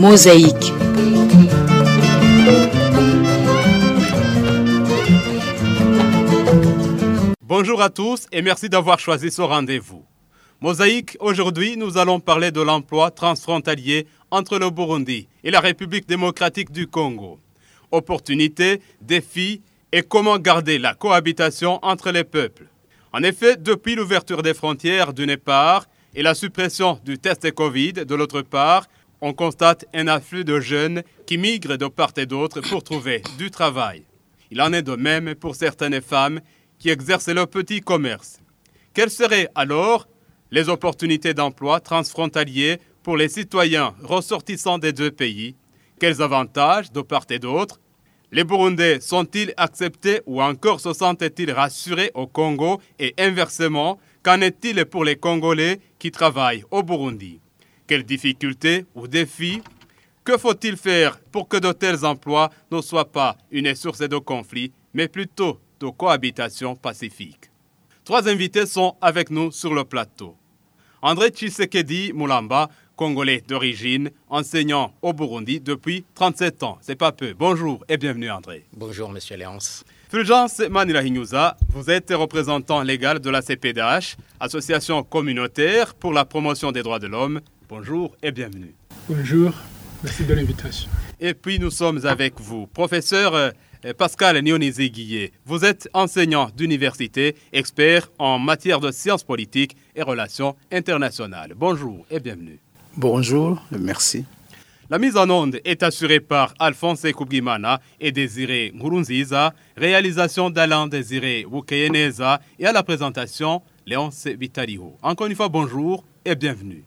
Mosaïque. Bonjour à tous et merci d'avoir choisi ce rendez-vous. Mosaïque, aujourd'hui nous allons parler de l'emploi transfrontalier entre le Burundi et la République démocratique du Congo. Opportunités, défis et comment garder la cohabitation entre les peuples. En effet, depuis l'ouverture des frontières d'une part et la suppression du test Covid de l'autre part, on constate un afflux de jeunes qui migrent de part et d'autre pour trouver du travail. Il en est de même pour certaines femmes qui exercent leur petit commerce. Quelles seraient alors les opportunités d'emploi transfrontaliers pour les citoyens ressortissants des deux pays? Quels avantages de part et d'autre? Les Burundais sont-ils acceptés ou encore se sentent-ils rassurés au Congo et inversement, qu'en est-il pour les Congolais qui travaillent au Burundi? Quelles difficultés ou défis? Que faut-il faire pour que de tels emplois ne soient pas une source de conflit, mais plutôt de cohabitation pacifique? Trois invités sont avec nous sur le plateau. André Tshisekedi Mulamba, Congolais d'origine, enseignant au Burundi depuis 37 ans. C'est pas peu. Bonjour et bienvenue André. Bonjour Monsieur Léonce. Fulgence Manirahinyuza, vous êtes représentant légal de la CPDH, Association communautaire pour la promotion des droits de l'homme. Bonjour et bienvenue. Bonjour, merci de l'invitation. Et puis nous sommes avec vous, professeur Pascal Nionizi-Guillet. Vous êtes enseignant d'université, expert en matière de sciences politiques et relations internationales. Bonjour et bienvenue. Bonjour, merci. La mise en onde est assurée par Alphonse Kubimana et Désiré Nkurunziza, réalisation d'Alain Désiré Wukeyeneza et à la présentation Léonce Vitaliho. Encore une fois, bonjour et bienvenue.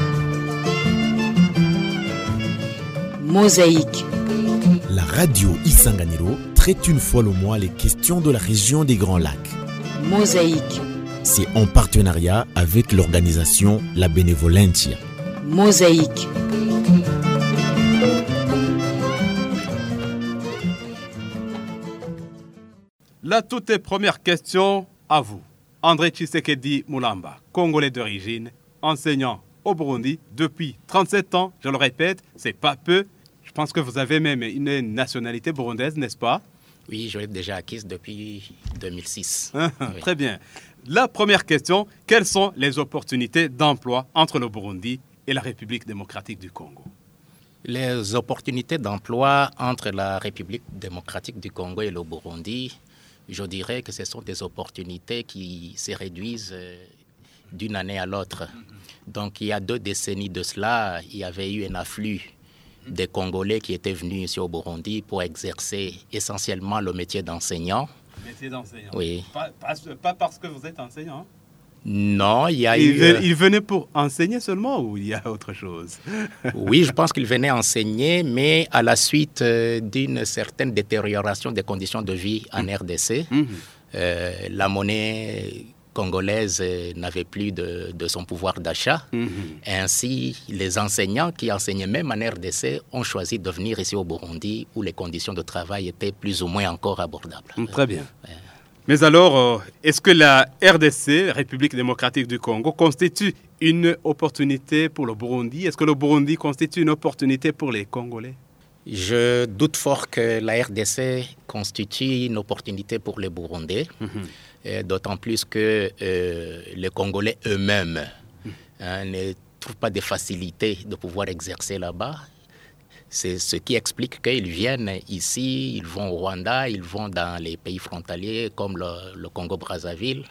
Mosaïque. La radio Isanganiro traite une fois le mois les questions de la région des Grands Lacs. Mosaïque. C'est en partenariat avec l'organisation La Benevolentia. Mosaïque. La toute première question à vous. André Tshisekedi Mulamba, Congolais d'origine, enseignant au Burundi depuis 37 ans. Je le répète, c'est pas peu. Je pense que vous avez même une nationalité burundaise, n'est-ce pas? Oui, je l'ai déjà acquise depuis 2006. Oui. Très bien. La première question, quelles sont les opportunités d'emploi entre le Burundi et la République démocratique du Congo? Les opportunités d'emploi entre la République démocratique du Congo et le Burundi, je dirais que ce sont des opportunités qui se réduisent d'une année à l'autre. Donc il y a 2 décennies de cela, il y avait eu un afflux des Congolais qui étaient venus ici au Burundi pour exercer essentiellement le métier d'enseignant. Métier d'enseignant. Oui. Pas parce que vous êtes enseignant. Non, il y a eu... Ils venaient pour enseigner seulement ou il y a autre chose? Oui, je pense qu'ils venaient enseigner, mais à la suite d'une certaine détérioration des conditions de vie en RDC, la monnaie congolaise n'avait plus de son pouvoir d'achat. Ainsi, les enseignants qui enseignaient même en RDC ont choisi de venir ici au Burundi où les conditions de travail étaient plus ou moins encore abordables. Très bien. Mais alors, est-ce que la RDC, République démocratique du Congo, constitue une opportunité pour le Burundi? Est-ce que le Burundi constitue une opportunité pour les Congolais? Je doute fort que la RDC constitue une opportunité pour les Burundais. D'autant plus que les Congolais eux-mêmes ne trouvent pas de facilité de pouvoir exercer là-bas. C'est ce qui explique qu'ils viennent ici, ils vont au Rwanda, ils vont dans les pays frontaliers comme le Congo-Brazzaville.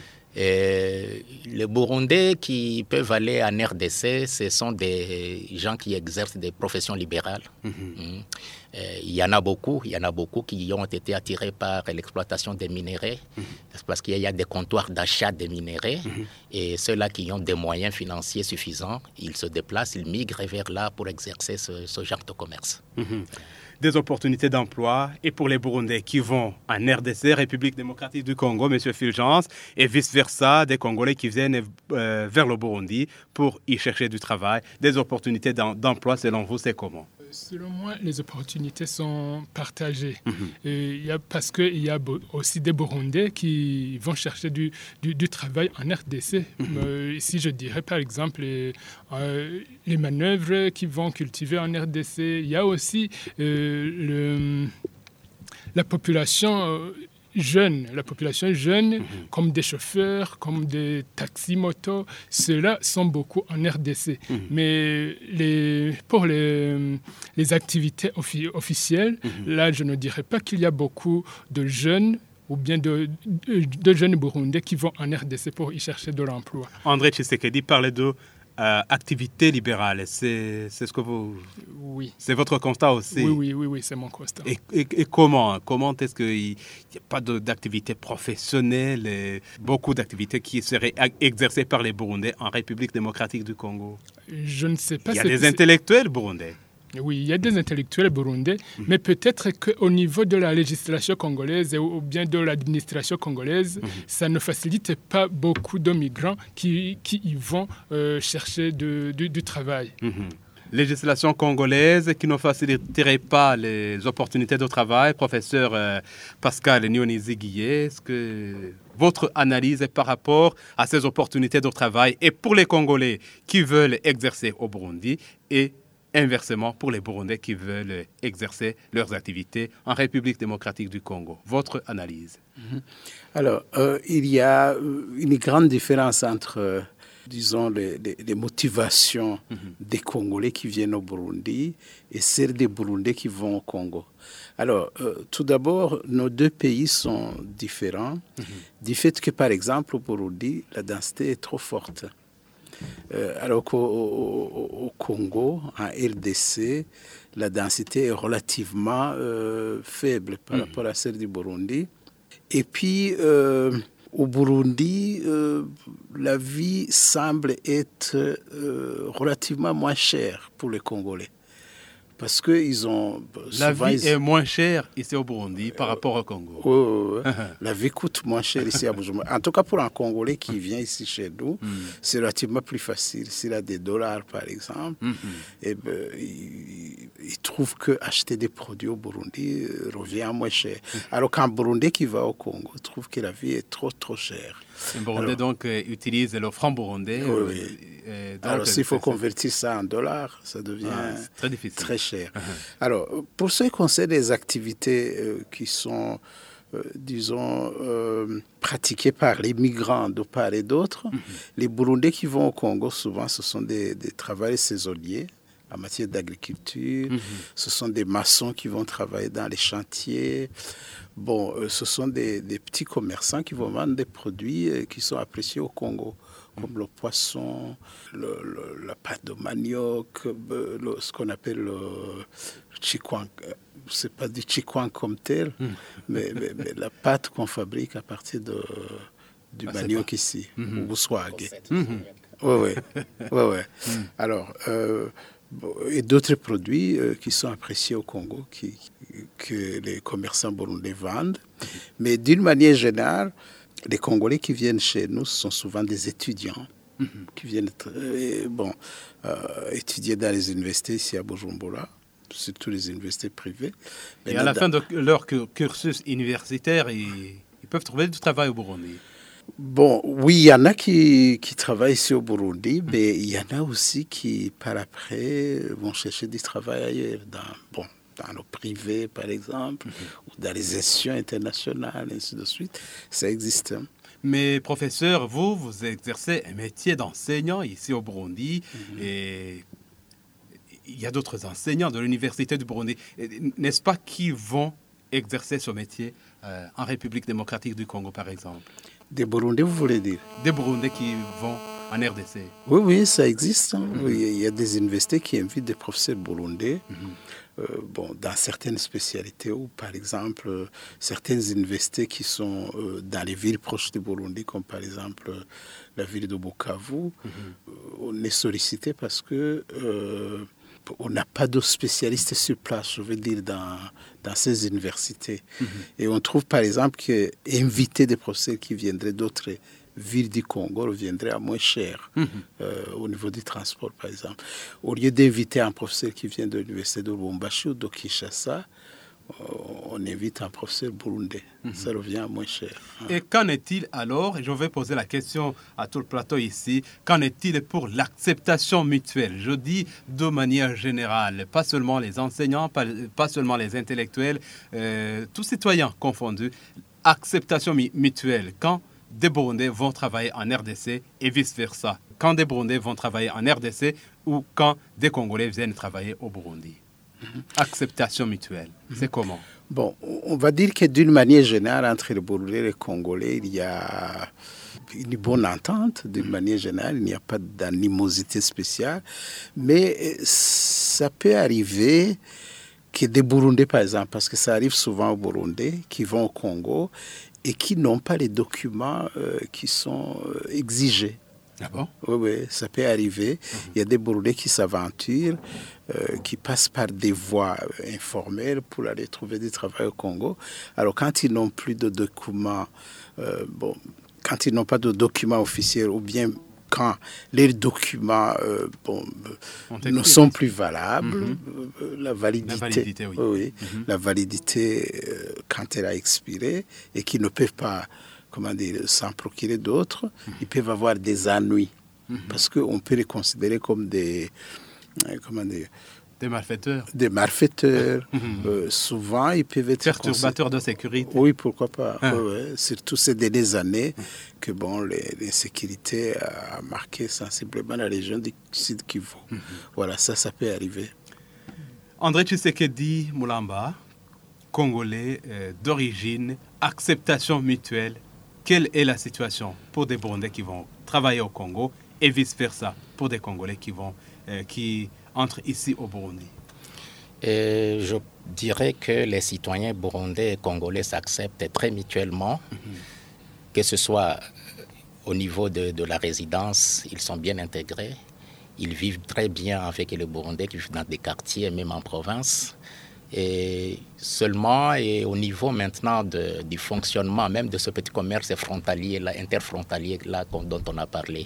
Les Burundais qui peuvent aller en RDC, ce sont des gens qui exercent des professions libérales. Il y en a beaucoup qui ont été attirés par l'exploitation des minéraux, parce qu'il y a des comptoirs d'achat des minéraux, et ceux-là qui ont des moyens financiers suffisants, ils se déplacent, ils migrent vers là pour exercer ce genre de commerce. Des opportunités d'emploi et pour les Burundais qui vont en RDC, République démocratique du Congo, M. Fulgence, et vice-versa, des Congolais qui viennent vers le Burundi pour y chercher du travail. Des opportunités d'emploi, selon vous, c'est comment? Selon moi, les opportunités sont partagées. Parce qu'il y a aussi des Burundais qui vont chercher du travail en RDC. Ici, je dirais par exemple les manœuvres qu'ils vont cultiver en RDC. Il y a aussi la population jeune, comme des chauffeurs, comme des taxis-motos, ceux-là sont beaucoup en RDC. Mais pour les activités officielles, là, je ne dirais pas qu'il y a beaucoup de jeunes ou bien de jeunes Burundais qui vont en RDC pour y chercher de l'emploi. André Tshisekedi parlait de activité libérale. C'est ce que vous... Oui. C'est votre constat aussi? Oui, c'est mon constat. Et comment est-ce qu'il n'y a pas d'activité professionnelle et beaucoup d'activités qui seraient exercées par les Burundais en République démocratique du Congo? Je ne sais pas. Il y a des intellectuels burundais. Oui, il y a des intellectuels burundais, mais peut-être qu'au niveau de la législation congolaise ou bien de l'administration congolaise, ça ne facilite pas beaucoup de migrants qui y vont chercher du travail. Législation congolaise qui ne faciliterait pas les opportunités de travail. Professeur Pascal Nionizi-Guillet, est-ce que votre analyse est par rapport à ces opportunités de travail et pour les Congolais qui veulent exercer au Burundi et inversement pour les Burundais qui veulent exercer leurs activités en République démocratique du Congo? Votre analyse? Alors, il y a une grande différence entre, disons, les motivations des Congolais qui viennent au Burundi et celles des Burundais qui vont au Congo. Alors, tout d'abord, nos deux pays sont différents du fait que, par exemple, au Burundi, la densité est trop forte. Alors qu'au Congo, en RDC, la densité est relativement faible par rapport à celle du Burundi. Et puis, au Burundi, la vie semble être relativement moins chère pour les Congolais. Parce qu'ils ont... La vie est moins chère ici au Burundi par rapport au Congo. La vie coûte moins cher ici à Bujumbura. En tout cas, pour un Congolais qui vient ici chez nous, c'est relativement plus facile. S'il a des dollars, par exemple, il trouve qu'acheter des produits au Burundi revient moins cher. Alors qu'un Burundais qui va au Congo trouve que la vie est trop chère. Un Burundais donc utilise le franc burundais. Alors s'il faut convertir ça en dollars, ça devient très cher. Alors pour ce qui concerne les activités qui sont, disons, pratiquées par les migrants de part et d'autre, les Burundais qui vont au Congo, souvent ce sont des travailleurs saisonniers en matière d'agriculture. Ce sont des maçons qui vont travailler dans les chantiers. Bon, ce sont des petits commerçants qui vont vendre des produits qui sont appréciés au Congo, comme le poisson, la pâte de manioc, ce qu'on appelle le chikwang. Ce n'est pas du chikwang comme tel, mais la pâte qu'on fabrique à partir du manioc ici, au Bouswag. Oui. Alors, et d'autres produits qui sont appréciés au Congo, que les commerçants burundais vendent. Mais d'une manière générale, les Congolais qui viennent chez nous sont souvent des étudiants qui viennent étudier dans les universités ici à Bujumbura, surtout les universités privées. Et à la fin de leur cursus universitaire, ils peuvent trouver du travail au Burundi. Bon, oui, il y en a qui travaillent ici au Burundi, mais il y en a aussi qui, par après, vont chercher du travail ailleurs, dans le privé, par exemple, ou dans les institutions internationales, et ainsi de suite. Ça existe. Mais professeur, vous exercez un métier d'enseignant ici au Burundi, et il y a d'autres enseignants de l'Université du Burundi, n'est-ce pas, qui vont exercer ce métier en République démocratique du Congo, par exemple? Des Burundais, vous voulez dire? Des Burundais qui vont en RDC. Oui, ça existe. Oui, il y a des universités qui invitent des professeurs burundais dans certaines spécialités, ou par exemple, certaines universités qui sont dans les villes proches du Burundi, comme par exemple la ville de Bukavu. On est sollicité parce que on n'a pas de spécialistes sur place, je veux dire, dans ces universités. Et on trouve, par exemple, qu'inviter des professeurs qui viendraient d'autres ville du Congo reviendrait à moins cher au niveau du transport, par exemple. Au lieu d'inviter un professeur qui vient de l'université de Lubumbashi ou de Kinshasa, on invite un professeur burundais. Ça revient à moins cher. Et qu'en est-il alors, et je vais poser la question à tout le plateau ici, qu'en est-il pour l'acceptation mutuelle? Je dis de manière générale, pas seulement les enseignants, pas seulement les intellectuels, tous citoyens confondus, acceptation mutuelle, quand des Burundais vont travailler en RDC et vice-versa, quand des Burundais vont travailler en RDC ou quand des Congolais viennent travailler au Burundi. Acceptation mutuelle, c'est comment? Bon, on va dire que d'une manière générale, entre les Burundais et les Congolais, il y a une bonne entente. D'une manière générale, il n'y a pas d'animosité spéciale. Mais ça peut arriver que des Burundais, par exemple, parce que ça arrive souvent aux Burundais, qui vont au Congo et qui n'ont pas les documents qui sont exigés. Ah bon? Oui, ça peut arriver. Il y a des Burundais qui s'aventurent, qui passent par des voies informelles pour aller trouver du travail au Congo. Alors, quand ils n'ont plus de documents, quand ils n'ont pas de documents officiels, ou bien quand les documents ne sont plus valables, la validité, oui. La validité quand elle a expiré et qu'ils ne peuvent pas, s'en procurer d'autres, ils peuvent avoir des ennuis. Parce qu'on peut les considérer comme des malfaiteurs. Des malfaiteurs. Souvent, ils peuvent être perturbateurs de sécurité. Oui, pourquoi pas. Surtout ces dernières années que l'insécurité a marqué sensiblement la région du Sud Kivu. Voilà, ça peut arriver. André Tshisekedi Mulamba, Congolais d'origine, acceptation mutuelle. Quelle est la situation pour des Burundais qui vont travailler au Congo et vice-versa pour des Congolais qui entrent ici au Burundi? Je dirais que les citoyens burundais et congolais s'acceptent très mutuellement, que ce soit au niveau de la résidence, ils sont bien intégrés, ils vivent très bien avec les Burundais qui vivent dans des quartiers, même en province. Et seulement, et au niveau maintenant du fonctionnement même de ce petit commerce frontalier, là, interfrontalier là, dont on a parlé,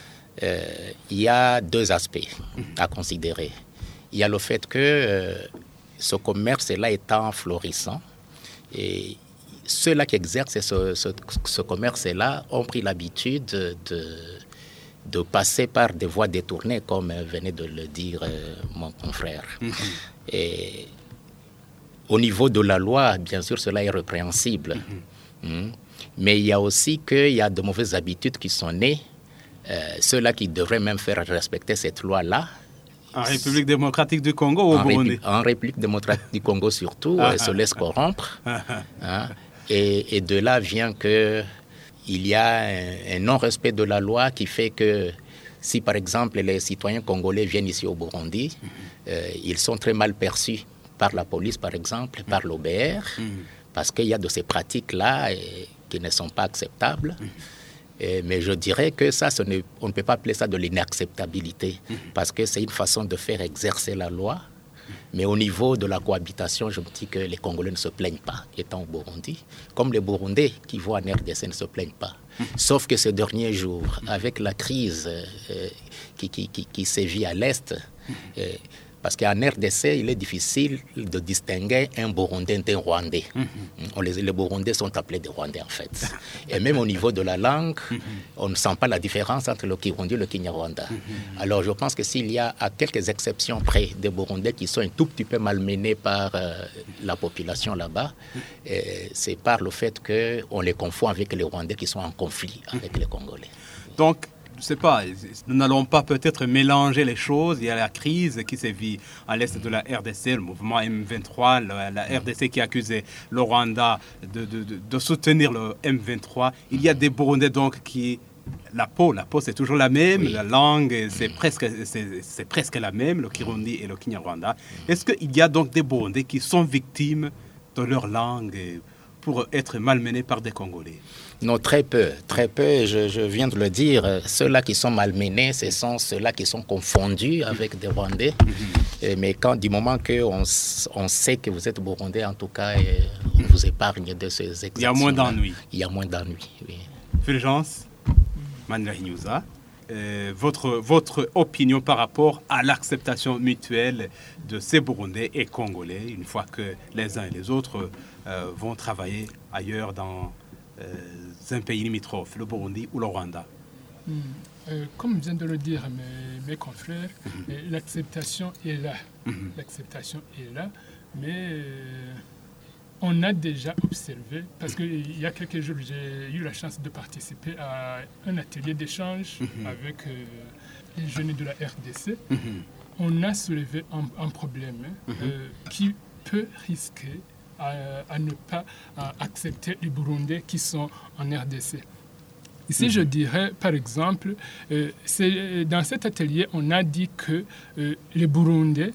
il y a deux aspects à considérer. Il y a le fait que ce commerce-là étant florissant, et ceux-là qui exercent ce commerce-là ont pris l'habitude de passer par des voies détournées, comme venait de le dire mon confrère. Et au niveau de la loi, bien sûr, cela est répréhensible. Mais il y a aussi qu'il y a de mauvaises habitudes qui sont nées. Ceux-là qui devraient même faire respecter cette loi-là. En République démocratique du Congo ou au Burundi? En République démocratique du Congo surtout, se laissent corrompre. Et de là vient qu'il y a un non-respect de la loi qui fait que si, par exemple, les citoyens congolais viennent ici au Burundi, ils sont très mal perçus par la police, par exemple, par l'OBR, parce qu'il y a de ces pratiques-là qui ne sont pas acceptables. Mais je dirais que ça, on ne peut pas appeler ça de l'inacceptabilité, parce que c'est une façon de faire exercer la loi. Mais au niveau de la cohabitation, je me dis que les Congolais ne se plaignent pas, étant au Burundi, comme les Burundais qui vont en RDC ne se plaignent pas. Sauf que ces derniers jours, avec la crise qui sévit à l'Est, parce qu'en RDC, il est difficile de distinguer un Burundais d'un Rwandais. Les Burundais sont appelés des Rwandais, en fait. Et même au niveau de la langue, on ne sent pas la différence entre le Kirundi et le Kinyarwanda. Alors, je pense que s'il y a, à quelques exceptions près, des Burundais qui sont un tout petit peu malmenés par la population là-bas, c'est par le fait qu'on les confond avec les Rwandais qui sont en conflit avec les Congolais. Donc, je ne sais pas, nous n'allons pas peut-être mélanger les choses. Il y a la crise qui sévit à l'est de la RDC, le mouvement M23, la RDC qui accusait le Rwanda de soutenir le M23. Il y a des Burundais donc qui... La peau c'est toujours la même, la langue c'est presque la même, le Kirundi et le Kinyarwanda. Est-ce qu'il y a donc des Burundais qui sont victimes de leur langue pour être malmenés par des Congolais? Non, très peu. Je viens de le dire. Ceux-là qui sont malmenés, ce sont ceux-là qui sont confondus avec des Rwandais. Mais du moment qu'on sait que vous êtes Burundais, en tout cas, on vous épargne de ces exactions. Il y a moins d'ennuis. Il y a moins d'ennuis, oui. Fulgence? Mandela Inyouza, votre opinion par rapport à l'acceptation mutuelle de ces Burundais et Congolais, une fois que les uns et les autres vont travailler ailleurs dans un pays limitrophe, le Burundi ou le Rwanda. Comme vient de le dire mes confrères, l'acceptation est là. L'acceptation est là, mais on a déjà observé, parce qu'il y a quelques jours, j'ai eu la chance de participer à un atelier d'échange avec les jeunes de la RDC. On a soulevé un problème qui peut risquer à ne pas accepter les Burundais qui sont en RDC. Ici, je dirais, par exemple, dans cet atelier, on a dit que les Burundais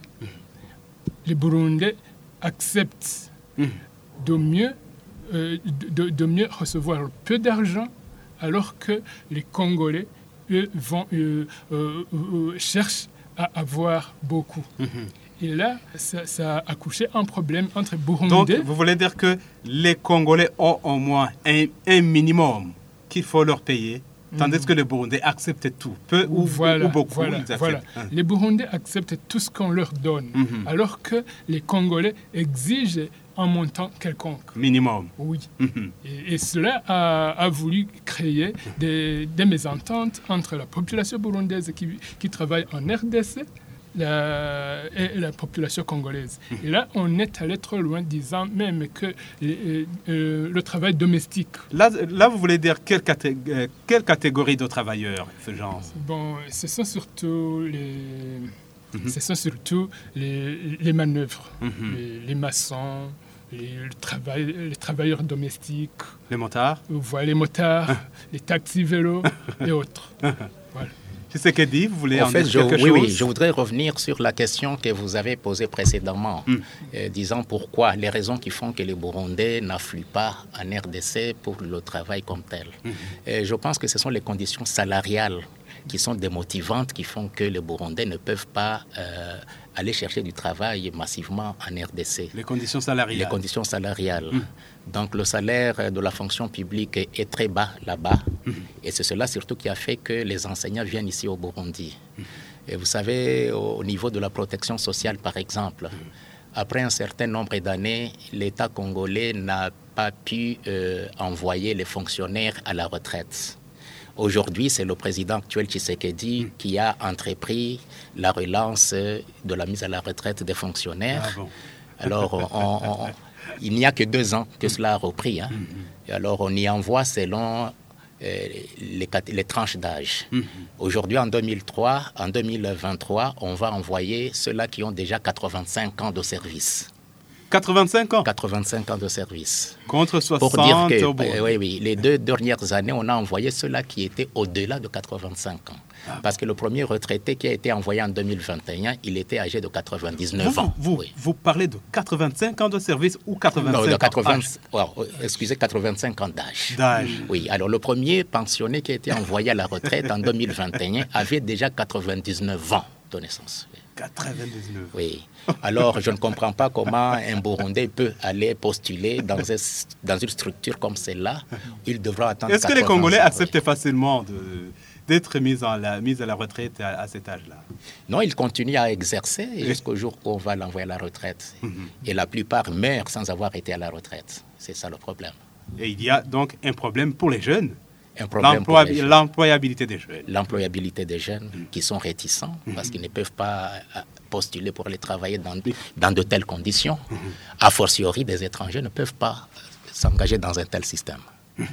acceptent de mieux recevoir peu d'argent, alors que les Congolais, eux, cherchent à avoir beaucoup. Et là, ça a accouché un problème entre Burundais. Donc, vous voulez dire que les Congolais ont au moins un minimum qu'il faut leur payer, tandis que les Burundais acceptent tout, peu ou beaucoup. Voilà. Les Burundais acceptent tout ce qu'on leur donne, alors que les Congolais exigent un montant quelconque. Minimum. Oui. Et cela a voulu créer des mésententes entre la population burundaise qui travaille en RDC et la population congolaise. Et là, on est allé trop loin, disant même que le travail domestique... Là, vous voulez dire quelle catégorie de travailleurs, ce genre? Bon, ce sont surtout les manœuvres, les maçons, les travailleurs domestiques. Les motards? Voilà, les motards, les taxis-vélos et autres. Voilà. C'est ce que dit, vous voulez en fait, dire quelque chose? Oui, je voudrais revenir sur la question que vous avez posée précédemment, disant pourquoi, les raisons qui font que les Burundais n'affluent pas en RDC pour le travail comme tel. Je pense que ce sont les conditions salariales qui sont démotivantes, qui font que les Burundais ne peuvent pas aller chercher du travail massivement en RDC. Les conditions salariales. Les conditions salariales. Donc le salaire de la fonction publique est très bas là-bas. Et c'est cela surtout qui a fait que les enseignants viennent ici au Burundi. Et vous savez, au niveau de la protection sociale, par exemple, après un certain nombre d'années, l'État congolais n'a pas pu envoyer les fonctionnaires à la retraite. Aujourd'hui, c'est le président actuel Tshisekedi qui a entrepris la relance de la mise à la retraite des fonctionnaires. Ah bon. Alors, il n'y a que 2 ans que cela a repris. Et alors, on y envoie selon les tranches d'âge. Aujourd'hui, en 2023, on va envoyer ceux-là qui ont déjà 85 ans de service. 85 ans? 85 ans de service. Contre 60 pour dire que, oui, les 2 dernières années, on a envoyé ceux-là qui étaient au-delà de 85 ans. Parce que le premier retraité qui a été envoyé en 2021, il était âgé de 99 ans. Vous parlez de 85 ans de service ou 85 ans? Excusez, 85 ans d'âge. D'âge. Oui, alors le premier pensionné qui a été envoyé à la retraite en 2021 avait déjà 99 ans de naissance. 99. Oui. Alors, je ne comprends pas comment un Burundais peut aller postuler dans une structure comme celle-là. Il devra attendre. Est-ce que les Congolais acceptent facilement d'être mis à la retraite à cet âge-là? Non, ils continuent à exercer jusqu'au jour où on va l'envoyer à la retraite. Et la plupart meurent sans avoir été à la retraite. C'est ça le problème. Et il y a donc un problème pour les jeunes? L'employabilité des jeunes. L'employabilité des jeunes qui sont réticents parce qu'ils ne peuvent pas postuler pour aller travailler dans de telles conditions. A fortiori, des étrangers ne peuvent pas s'engager dans un tel système.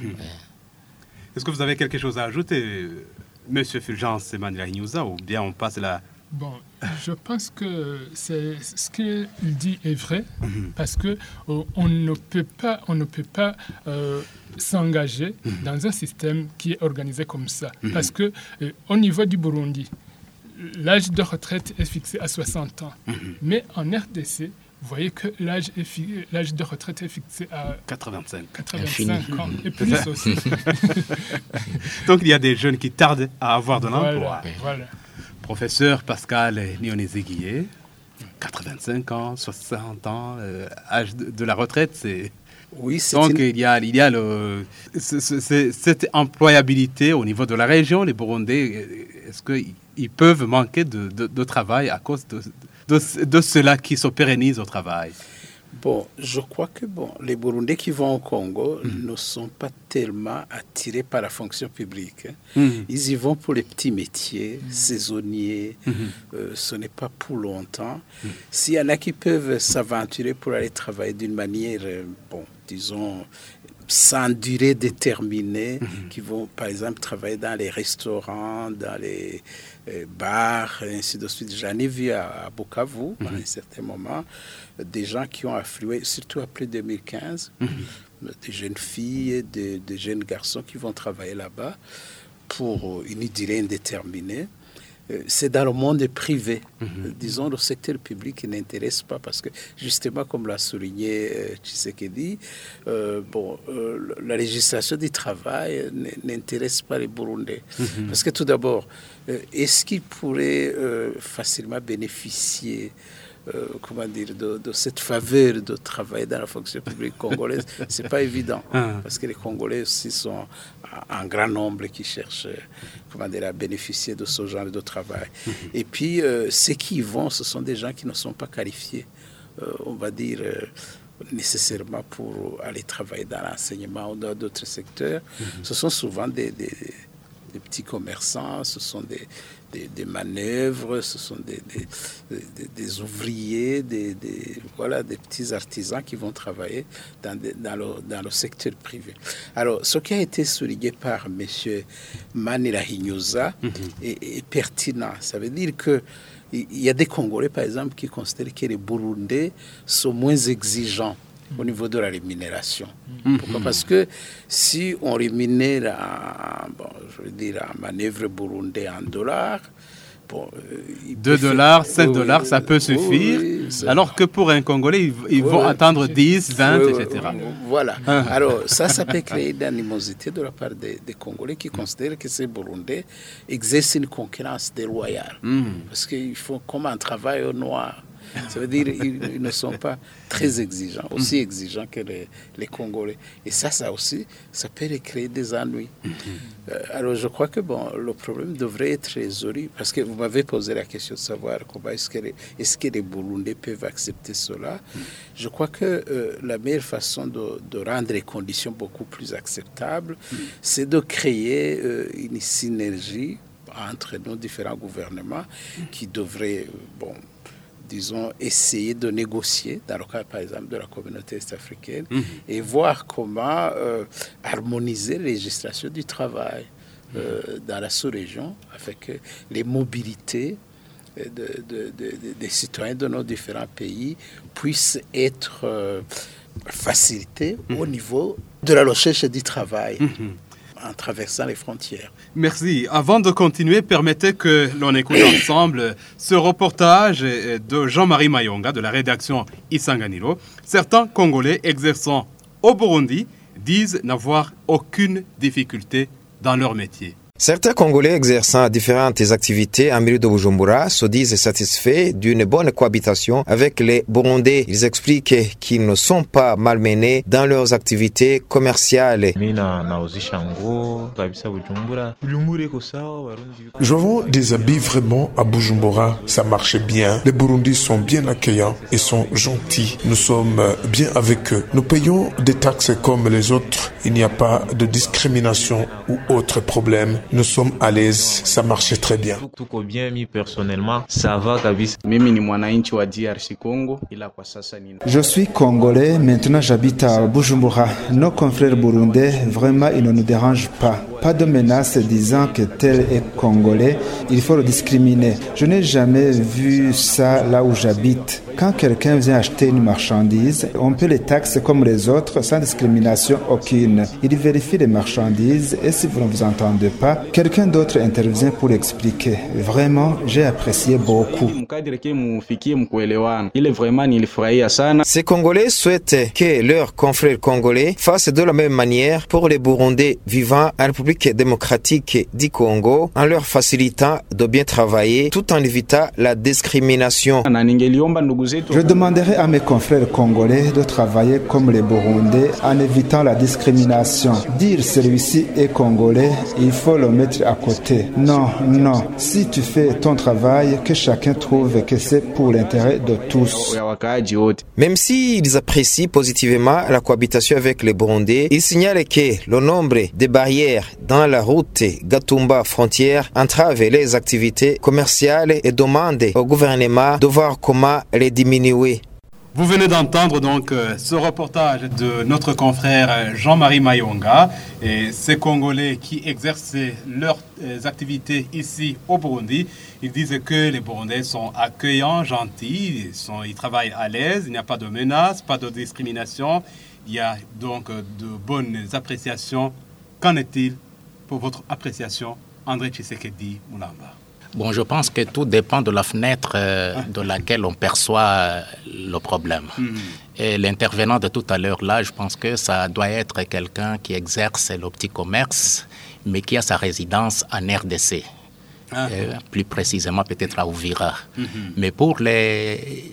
Est-ce que vous avez quelque chose à ajouter, M. Fulgence Mandela Inyouza, ou bien on passe là? Bon, je pense que ce qu'il dit est vrai, parce que on ne peut pas s'engager dans un système qui est organisé comme ça. Parce que au niveau du Burundi, l'âge de retraite est fixé à 60 ans. Mais en RDC, vous voyez que l'âge de retraite est fixé à 85 ans et plus aussi. Donc il y a des jeunes qui tardent à avoir de l'emploi. Voilà. Professeur Pascal Nionese-Guillet, 85 ans, 60 ans, âge de la retraite, Oui, donc il y a cette employabilité au niveau de la région. Les Burundais, est-ce qu'ils peuvent manquer de travail à cause de cela qui se pérennise au travail? Bon, je crois que les Burundais qui vont au Congo ne sont pas tellement attirés par la fonction publique. Ils y vont pour les petits métiers, saisonniers. Ce n'est pas pour longtemps. S'il y en a qui peuvent s'aventurer pour aller travailler d'une manière, disons, sans durée déterminée, qui vont par exemple travailler dans les restaurants, dans les bars, et ainsi de suite. J'en ai vu à Bukavu, à un certain moment, des gens qui ont afflué, surtout après 2015, des jeunes filles, des jeunes garçons qui vont travailler là-bas pour une durée indéterminée. C'est dans le monde privé. Disons, le secteur public n'intéresse pas parce que, justement, comme l'a souligné Tshisekedi, la législation du travail n'intéresse pas les Burundais. Parce que, tout d'abord, est-ce qu'ils pourraient facilement bénéficier de cette faveur de travailler dans la fonction publique congolaise? C'est pas évident, parce que les Congolais aussi sont en grand nombre qui cherchent à bénéficier de ce genre de travail. Et puis, ceux qui y vont, ce sont des gens qui ne sont pas qualifiés, on va dire, nécessairement pour aller travailler dans l'enseignement ou dans d'autres secteurs. Ce sont souvent des petits commerçants, ce sont des manœuvres, ce sont des ouvriers, des petits artisans qui vont travailler dans le secteur privé. Alors, ce qui a été souligné par M. Manira Hinyoza est pertinent. Ça veut dire qu'il y a des Congolais, par exemple, qui considèrent que les Burundais sont moins exigeants au niveau de la rémunération. Pourquoi? Parce que si on rémunère en manœuvre burundais en dollars, $2, $5, ça peut suffire, alors que pour un Congolais, ils vont attendre 10, 20, etc. Voilà. Alors, ça peut créer une animosité de la part des Congolais qui considèrent que ces Burundais exercent une concurrence déloyale. Parce qu'ils font comme un travail au noir. Ça veut dire qu'ils ne sont pas très exigeants, aussi exigeants que les Congolais. Et ça aussi, ça peut créer des ennuis. Alors, je crois que le problème devrait être résolu, parce que vous m'avez posé la question de savoir comment est-ce que les Burundais peuvent accepter cela. Je crois que la meilleure façon de rendre les conditions beaucoup plus acceptables, c'est de créer une synergie entre nos différents gouvernements qui devraient, disons, essayer de négocier, dans le cas, par exemple, de la communauté est-africaine, et voir comment harmoniser les législations du travail dans la sous-région, avec les mobilités des citoyens de nos différents pays puissent être facilitées au niveau de la recherche du travail. En traversant les frontières. Merci. Avant de continuer, permettez que l'on écoute ensemble ce reportage de Jean-Marie Mayonga de la rédaction Isanganiro. Certains Congolais exerçant au Burundi disent n'avoir aucune difficulté dans leur métier. Certains Congolais exerçant différentes activités en milieu de Bujumbura se disent satisfaits d'une bonne cohabitation avec les Burundais. Ils expliquent qu'ils ne sont pas malmenés dans leurs activités commerciales. Je vends des habits vraiment à Bujumbura. Ça marche bien. Les Burundis sont bien accueillants et sont gentils. Nous sommes bien avec eux. Nous payons des taxes comme les autres. Il n'y a pas de discrimination ou autre problème. Nous sommes à l'aise, ça marche très bien. Personnellement, ça va. Je suis congolais, maintenant j'habite à Bujumbura. Nos confrères burundais, vraiment, ils ne nous dérangent pas. Pas de menace disant que tel est congolais, il faut le discriminer. Je n'ai jamais vu ça là où j'habite. Quand quelqu'un vient acheter une marchandise, on paie les taxes comme les autres sans discrimination aucune. Il vérifie les marchandises et si vous ne vous entendez pas, quelqu'un d'autre intervient pour expliquer. Vraiment, j'ai apprécié beaucoup. Ces Congolais souhaitent que leurs confrères congolais fassent de la même manière pour les Burundais vivant en République République démocratique du Congo en leur facilitant de bien travailler tout en évitant la discrimination. Je demanderai à mes confrères congolais de travailler comme les Burundais en évitant la discrimination. Dire celui-ci est congolais, il faut le mettre à côté. Non. Si tu fais ton travail, que chacun trouve que c'est pour l'intérêt de tous. Même s'ils apprécient positivement la cohabitation avec les Burundais, ils signalent que le nombre de barrières dans la route Gatumba-Frontière entrave les activités commerciales et demandent au gouvernement de voir comment les diminuer. Vous venez d'entendre donc ce reportage de notre confrère Jean-Marie Mayonga et ces Congolais qui exercent leurs activités ici au Burundi. Ils disent que les Burundais sont accueillants, gentils, ils travaillent à l'aise, il n'y a pas de menaces, pas de discrimination. Il y a donc de bonnes appréciations. Qu'en est-il pour votre appréciation, André Tshisekedi Moulamba? Bon, je pense que tout dépend de la fenêtre de laquelle on perçoit le problème. Et l'intervenant de tout à l'heure, là, je pense que ça doit être quelqu'un qui exerce le petit commerce, mais qui a sa résidence en RDC. Plus précisément, peut-être à Ouvira. Mais pour les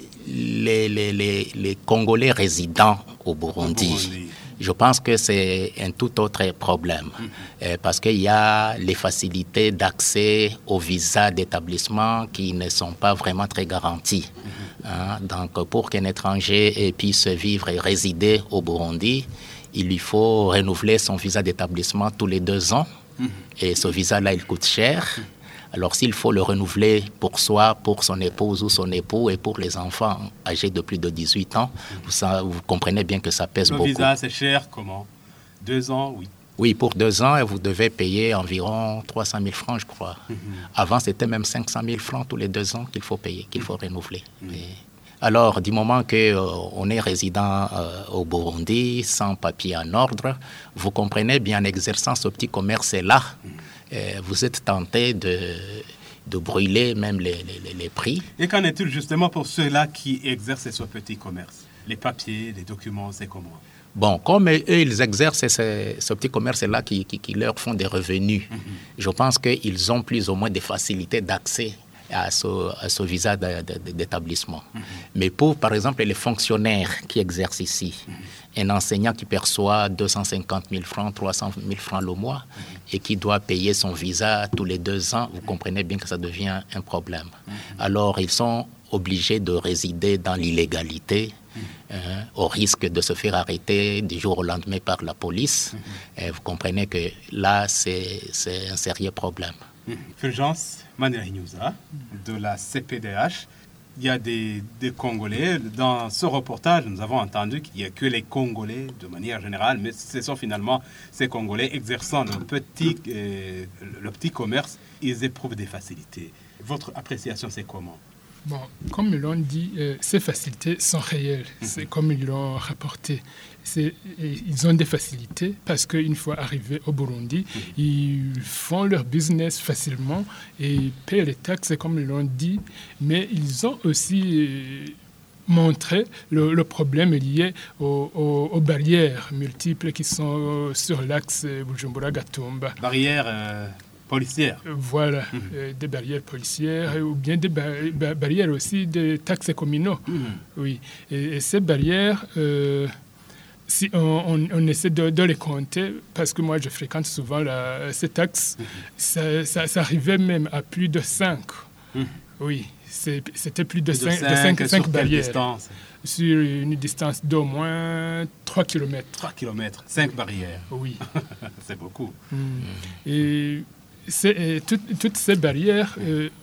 Congolais résidents au Burundi, je pense que c'est un tout autre problème parce qu'il y a les facilités d'accès au visa d'établissement qui ne sont pas vraiment très garanties. Donc, pour qu'un étranger puisse vivre et résider au Burundi, il lui faut renouveler son visa d'établissement tous les 2 ans. Et ce visa-là, il coûte cher. Alors, s'il faut le renouveler pour soi, pour son épouse ou son époux et pour les enfants âgés de plus de 18 ans, vous comprenez bien que ça pèse beaucoup. Le visa, c'est cher, comment? 2 ans, oui. Oui, pour 2 ans, vous devez payer environ 300 000 francs, je crois. Avant, c'était même 500 000 francs tous les 2 ans qu'il faut payer, qu'il faut renouveler. Alors, du moment qu'on est résident au Burundi, sans papier en ordre, vous comprenez bien, en exerçant ce petit commerce-là, vous êtes tenté de brûler même les prix. Et qu'en est-il justement pour ceux-là qui exercent ce petit commerce? Les papiers, les documents, c'est comment? Bon, comme eux, ils exercent ce petit commerce-là qui leur font des revenus, je pense qu'ils ont plus ou moins des facilités d'accès à ce visa d'établissement. Mais pour, par exemple, les fonctionnaires qui exercent ici, un enseignant qui perçoit 250 000 francs, 300 000 francs le mois et qui doit payer son visa tous les 2 ans, vous comprenez bien que ça devient un problème. Alors, ils sont obligés de résider dans l'illégalité, au risque de se faire arrêter du jour au lendemain par la police. Vous comprenez que là, c'est un sérieux problème. Fulgence Manerinyuza de la CPDH. Il y a des Congolais. Dans ce reportage, nous avons entendu qu'il n'y a que les Congolais de manière générale, mais ce sont finalement ces Congolais exerçant le petit commerce. Ils éprouvent des facilités. Votre appréciation, c'est comment? Bon, comme ils l'ont dit, ces facilités sont réelles. C'est comme ils l'ont rapporté. Ils ont des facilités parce qu'une fois arrivés au Burundi, ils font leur business facilement et payent les taxes comme ils l'ont dit. Mais ils ont aussi montré le problème lié aux barrières multiples qui sont sur l'axe Bujumbura-Gatumba. Barrières policières. Voilà, des barrières policières ou bien des barrières aussi de taxes communaux. Oui, et ces barrières, si on essaie de les compter, parce que moi je fréquente souvent ces taxes, ça arrivait même à plus de 5. Oui, c'était plus de 5 barrières. Distance? Sur une distance d'au moins 3 km. 3 km, 5 barrières. Oui. C'est beaucoup. Et toutes ces barrières,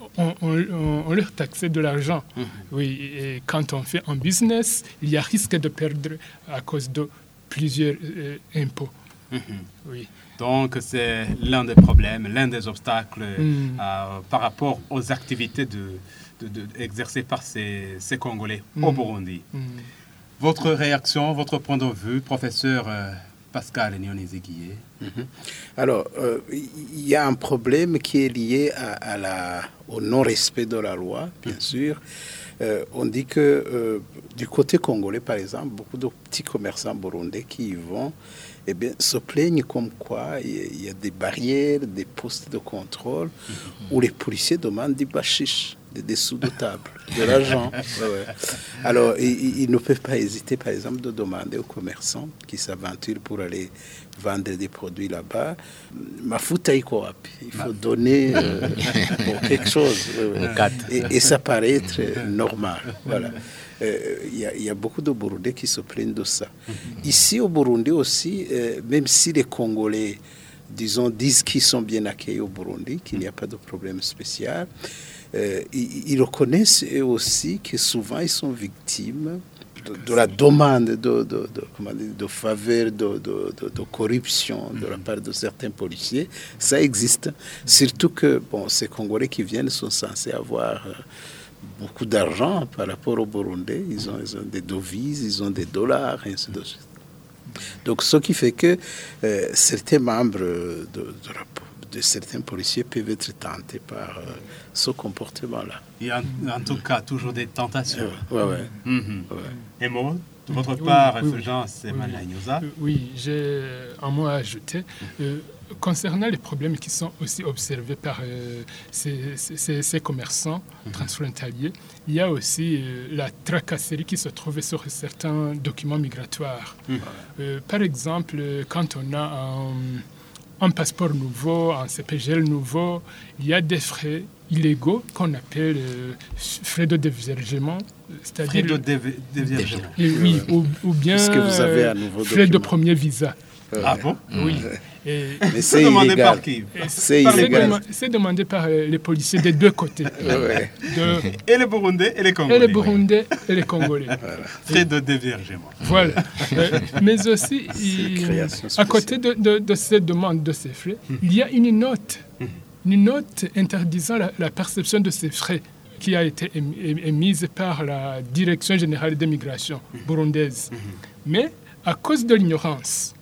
on leur taxait de l'argent. Oui, et quand on fait un business, il y a risque de perdre à cause de plusieurs impôts. Oui. Donc, c'est l'un des problèmes, l'un des obstacles par rapport aux activités exercées par ces Congolais au Burundi. Votre réaction, votre point de vue, professeur Pascal Nyonizigiye. Alors, il y a un problème qui est lié au non-respect de la loi, bien sûr. On dit que du côté congolais, par exemple, beaucoup de petits commerçants burundais qui y vont se plaignent comme quoi il y a des barrières, des postes de contrôle où les policiers demandent du bachiche, des dessous de table, de l'argent. Alors, ils ne peuvent pas hésiter, par exemple, de demander aux commerçants qui s'aventurent pour aller vendre des produits là-bas, mafuta iko wapi? Il faut donner pour quelque chose. Et ça paraît être normal. Voilà. Il y a beaucoup de Burundais qui se plaignent de ça. Ici au Burundi aussi, même si les Congolais, disent qu'ils sont bien accueillis au Burundi, qu'il n'y a pas de problème spécial, ils reconnaissent eux aussi que souvent ils sont victimes de la demande de faveur, de corruption de la part de certains policiers. Ça existe. Surtout que ces Congolais qui viennent sont censés avoir beaucoup d'argent par rapport aux Burundais. Ils ont des devises, ils ont des dollars, et ainsi de suite. Donc, ce qui fait que certains membres de certains policiers peuvent être tentés par ce comportement-là. Il y a en tout cas toujours des tentations. Ouais. Et moi, de votre part, Fulgence Malagnosa. Oui, j'ai un mot à ajouter. Concernant les problèmes qui sont aussi observés par ces commerçants transfrontaliers, il y a aussi la tracasserie qui se trouve sur certains documents migratoires. Par exemple, quand on a un passeport nouveau, un CPGL nouveau, il y a des frais illégaux qu'on appelle frais de déviergement. Frais de déviergement. Oui, ou bien que vous avez un nouveau frais de premier visa. Ah bon? Oui. Mais c'est demandé par qui? C'est illégal. C'est demandé par les policiers des deux côtés. Et les Burundais et les Congolais. Et les Burundais et les Congolais. Frais de déviergement. Voilà. Mais aussi, à côté de ces demandes, de ces frais, il y a une note interdisant la perception de ces frais qui a été émise par la Direction générale des migrations burundaise. Mais à cause de l'ignorance,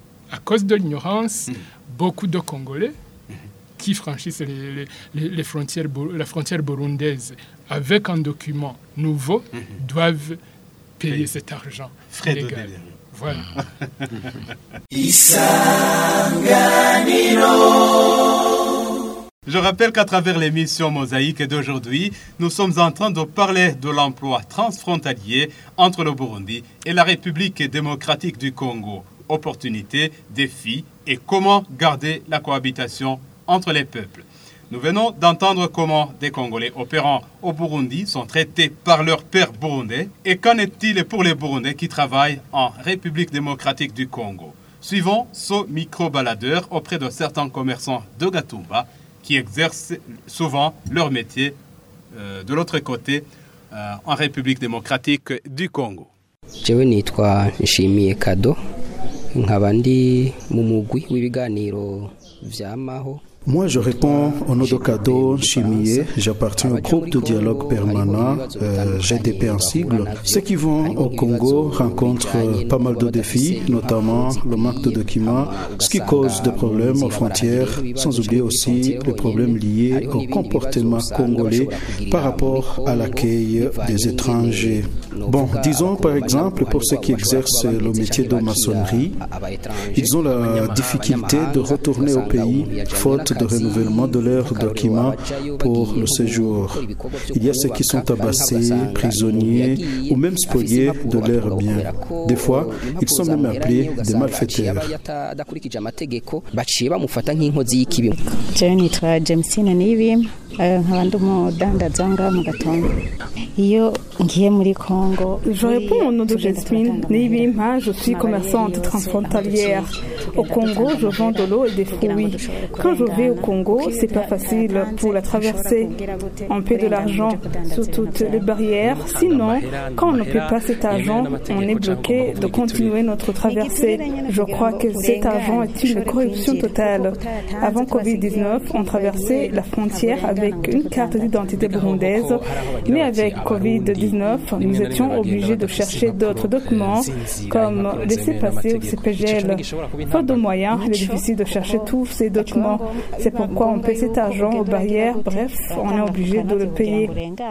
beaucoup de Congolais qui franchissent la frontière burundaise avec un document nouveau doivent payer cet argent légal. Voilà. Je rappelle qu'à travers l'émission Mosaïque d'aujourd'hui, nous sommes en train de parler de l'emploi transfrontalier entre le Burundi et la République démocratique du Congo. Opportunités, défis et comment garder la cohabitation entre les peuples. Nous venons d'entendre comment des Congolais opérant au Burundi sont traités par leurs pairs burundais. Et qu'en est-il pour les Burundais qui travaillent en République démocratique du Congo? Suivons ce micro-baladeur auprès de certains commerçants de Gatumba qui exercent souvent leur métier de l'autre côté en République démocratique du Congo. Jewe nitwa Nshimiye Kado nkaba ndi mu mugwi w'ibiganiro vyamaho. Moi, je réponds au nom de Kado Nshimiye. J'appartiens au groupe de dialogue permanent GDP en sigle. Ceux qui vont au Congo rencontrent pas mal de défis, notamment le manque de documents, ce qui cause des problèmes aux frontières, sans oublier aussi les problèmes liés au comportement congolais par rapport à l'accueil des étrangers. Bon, disons par exemple pour ceux qui exercent le métier de maçonnerie, ils ont la difficulté de retourner au pays faute de renouvellement de leurs documents pour le séjour. Il y a ceux qui sont tabassés, prisonniers ou même spoliés de leurs biens. Des fois, ils sont même appelés des malfaiteurs. Je réponds au nom de Jasmine Nibimha, je suis commerçante transfrontalière. Au Congo, je vends de l'eau et des fruits. Quand je vais arriver au Congo, c'est pas facile pour la traversée. On paie de l'argent sur toutes les barrières. Sinon, quand on ne paie pas cet argent, on est bloqué de continuer notre traversée. Je crois que cet argent est une corruption totale. Avant Covid-19, on traversait la frontière avec une carte d'identité burundaise, mais avec Covid-19, nous étions obligés de chercher d'autres documents comme les laissez-passer ou CPGL. Faute de moyens, il est difficile de chercher tous ces documents. C'est pourquoi on paie cet argent aux barrières. Bref, on est obligé de le payer.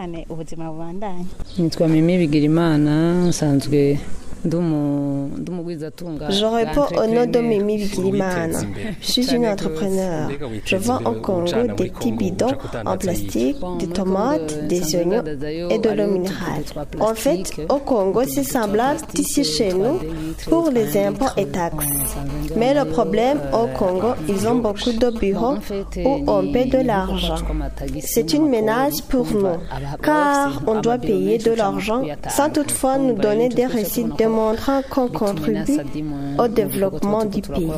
Je réponds au nom de Mimi Bigirimana. Je suis une entrepreneur. Je vends au Congo des petits bidons en plastique, des tomates, des oignons et de l'eau minérale. En fait, au Congo, c'est semblable d'ici chez nous pour les impôts et taxes. Mais le problème, au Congo, ils ont beaucoup de bureaux où on paie de l'argent. C'est une menace pour nous, car on doit payer de l'argent sans toutefois nous donner des récits de montrant qu'on contribue au développement du pays.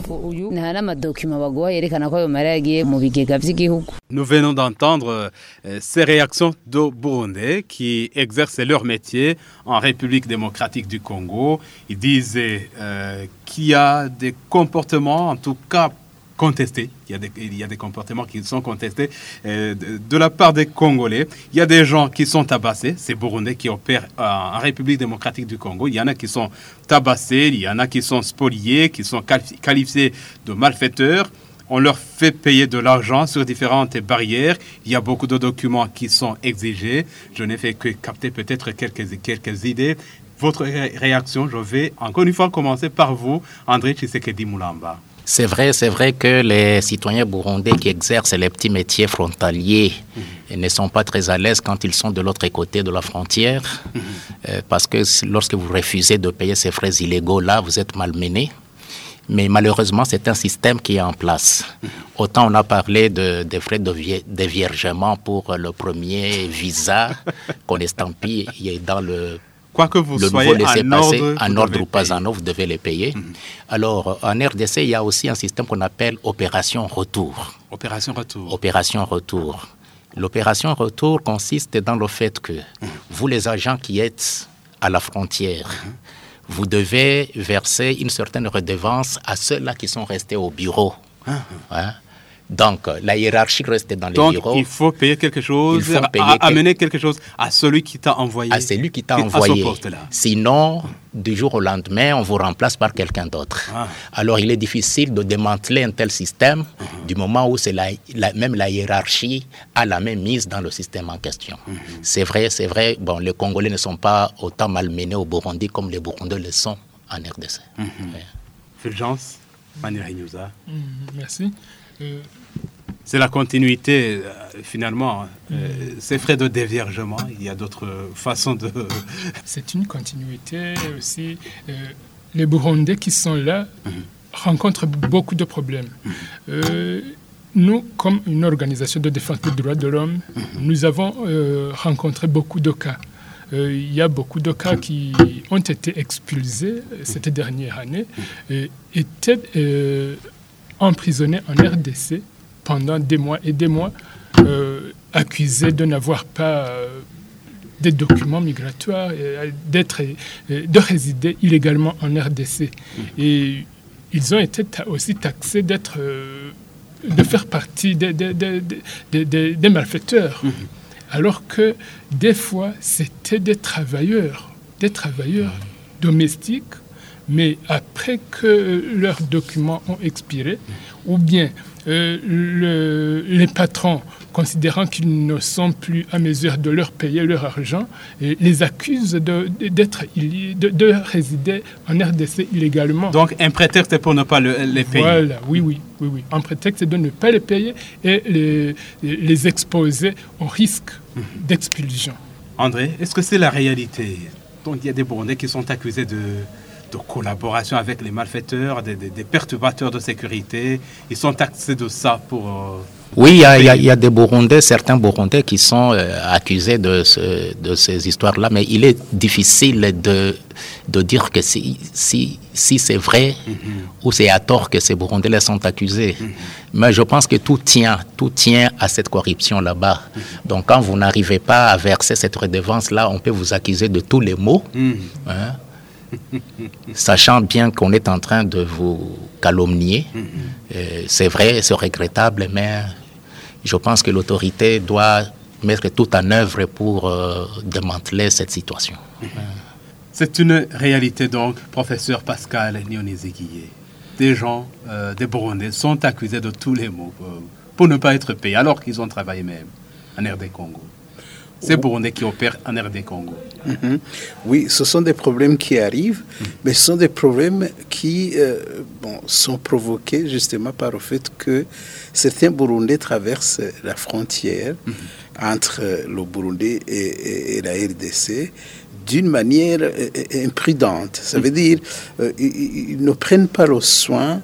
Nous venons d'entendre ces réactions de Burundais qui exercent leur métier en République démocratique du Congo. Ils disent qu'il y a des comportements, en tout cas contestés. Il y a des comportements qui sont contestés de la part des Congolais. Il y a des gens qui sont tabassés, ces Burundais qui opèrent en République démocratique du Congo. Il y en a qui sont tabassés, il y en a qui sont spoliés, qui sont qualifiés de malfaiteurs. On leur fait payer de l'argent sur différentes barrières. Il y a beaucoup de documents qui sont exigés. Je n'ai fait que capter peut-être quelques idées. Votre réaction, je vais encore une fois commencer par vous, André Tshisekedi Moulamba. C'est vrai que les citoyens burundais qui exercent les petits métiers frontaliers ne sont pas très à l'aise quand ils sont de l'autre côté de la frontière, parce que lorsque vous refusez de payer ces frais illégaux, là, vous êtes malmené. Mais malheureusement, c'est un système qui est en place. Autant on a parlé des frais de déviergement pour le premier visa qu'on estampille dans le... Quoi que vous soyez en ordre ou pas en ordre, vous devez les payer. Alors, en RDC, il y a aussi un système qu'on appelle opération retour. Opération retour. Opération retour. L'opération retour consiste dans le fait que vous, les agents qui êtes à la frontière, vous devez verser une certaine redevance à ceux-là qui sont restés au bureau. Donc, la hiérarchie reste dans les bureaux. Donc, il faut payer quelque chose, amener quelque chose à celui qui t'a envoyé. À celui qui t'a envoyé. Sinon, du jour au lendemain, on vous remplace par quelqu'un d'autre. Alors, il est difficile de démanteler un tel système du moment où c'est même la hiérarchie a la même mise dans le système en question. C'est vrai. Bon, les Congolais ne sont pas autant malmenés au Burundi comme les Burundais le sont en RDC. Fulgence, Manira Inyuza. Merci. C'est la continuité, finalement. Ces frais de déviergement, il y a d'autres façons de... C'est une continuité aussi. Les Burundais qui sont là rencontrent beaucoup de problèmes. Nous, comme une organisation de défense des droits de l'homme, nous avons rencontré beaucoup de cas. Il y a beaucoup de cas qui ont été expulsés cette dernière année, étaient emprisonnés en RDC pendant des mois et des mois, accusés de n'avoir pas des documents migratoires, de résider illégalement en RDC. Et ils ont été aussi taxés de faire partie des malfaiteurs. Alors que des fois, c'était des travailleurs domestiques, mais après que leurs documents ont expiré, ou bien les patrons, considérant qu'ils ne sont plus à mesure de leur payer leur argent, les accusent de résider en RDC illégalement. Donc un prétexte pour ne pas les payer. Voilà, oui. Un prétexte de ne pas les payer et les exposer au risque d'expulsion. André, est-ce que c'est la réalité? Donc il y a des Burundais qui sont accusés collaboration avec les malfaiteurs, des perturbateurs de sécurité. Ils sont accusés de ça pour... Oui, il y a des Burundais, certains Burundais qui sont accusés de ces histoires-là, mais il est difficile de dire que si c'est vrai ou c'est à tort que ces Burundais sont accusés. Mais je pense que tout tient à cette corruption là-bas. Donc quand vous n'arrivez pas à verser cette redevance-là, on peut vous accuser de tous les maux. Hein? Sachant bien qu'on est en train de vous calomnier. C'est vrai, c'est regrettable, mais je pense que l'autorité doit mettre tout en œuvre pour démanteler cette situation. C'est une réalité donc, professeur Pascal Nionizi-Guillet. Des gens, des Burundais, sont accusés de tous les maux pour ne pas être payés, alors qu'ils ont travaillé même en RD Congo. Ces Burundais qui opèrent en RD Congo. Oui, ce sont des problèmes qui arrivent, mais ce sont des problèmes qui sont provoqués justement par le fait que certains Burundais traversent la frontière entre le Burundi et la RDC d'une manière imprudente. Ça veut dire ils ne prennent pas le soin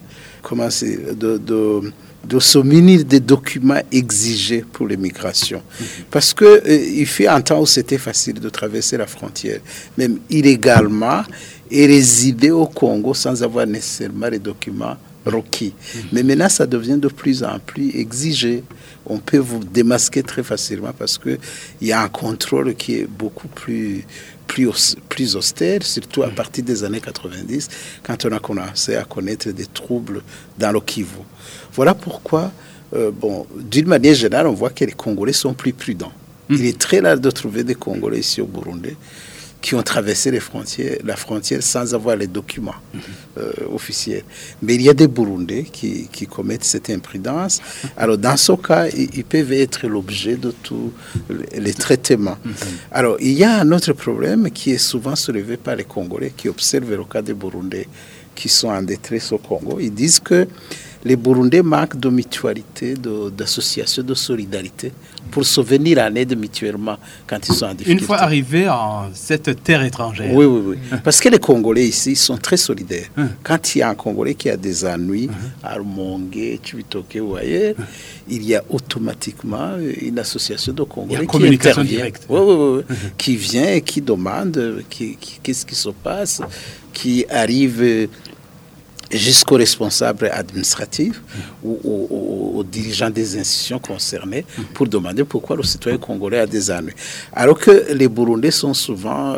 de se munir des documents exigés pour les migrations. Parce qu'il fut un temps où c'était facile de traverser la frontière, même illégalement, et résider au Congo sans avoir nécessairement les documents requis. Mais maintenant, ça devient de plus en plus exigé. On peut vous démasquer très facilement parce qu'il y a un contrôle qui est beaucoup plus austère, surtout à partir des années 90, quand on a commencé à connaître des troubles dans le Kivu. Voilà pourquoi, d'une manière générale, on voit que les Congolais sont plus prudents. Il est très rare de trouver des Congolais ici au Burundi qui ont traversé la frontière sans avoir les documents officiels. Mais il y a des Burundais qui commettent cette imprudence. Alors, dans ce cas, ils peuvent être l'objet de tous les traitements. Alors, il y a un autre problème qui est souvent soulevé par les Congolais qui observent le cas des Burundais qui sont en détresse au Congo. Ils disent que les Burundais manquent de mutualité, d'association, de solidarité pour se venir en aide mutuellement quand ils sont en difficulté. Une fois arrivés en cette terre étrangère. Oui. Parce que les Congolais ici, ils sont très solidaires. Quand il y a un Congolais qui a des ennuis, à Rumongue, Chibitoke ou ailleurs, il y a automatiquement une association de Congolais qui intervient. Directe. Qui vient et qui demande qu'est-ce qui se passe, qui arrive jusqu'aux responsables administratifs ou aux dirigeants des institutions concernées pour demander pourquoi le citoyen congolais a des ennuis. Alors que les Burundais sont souvent,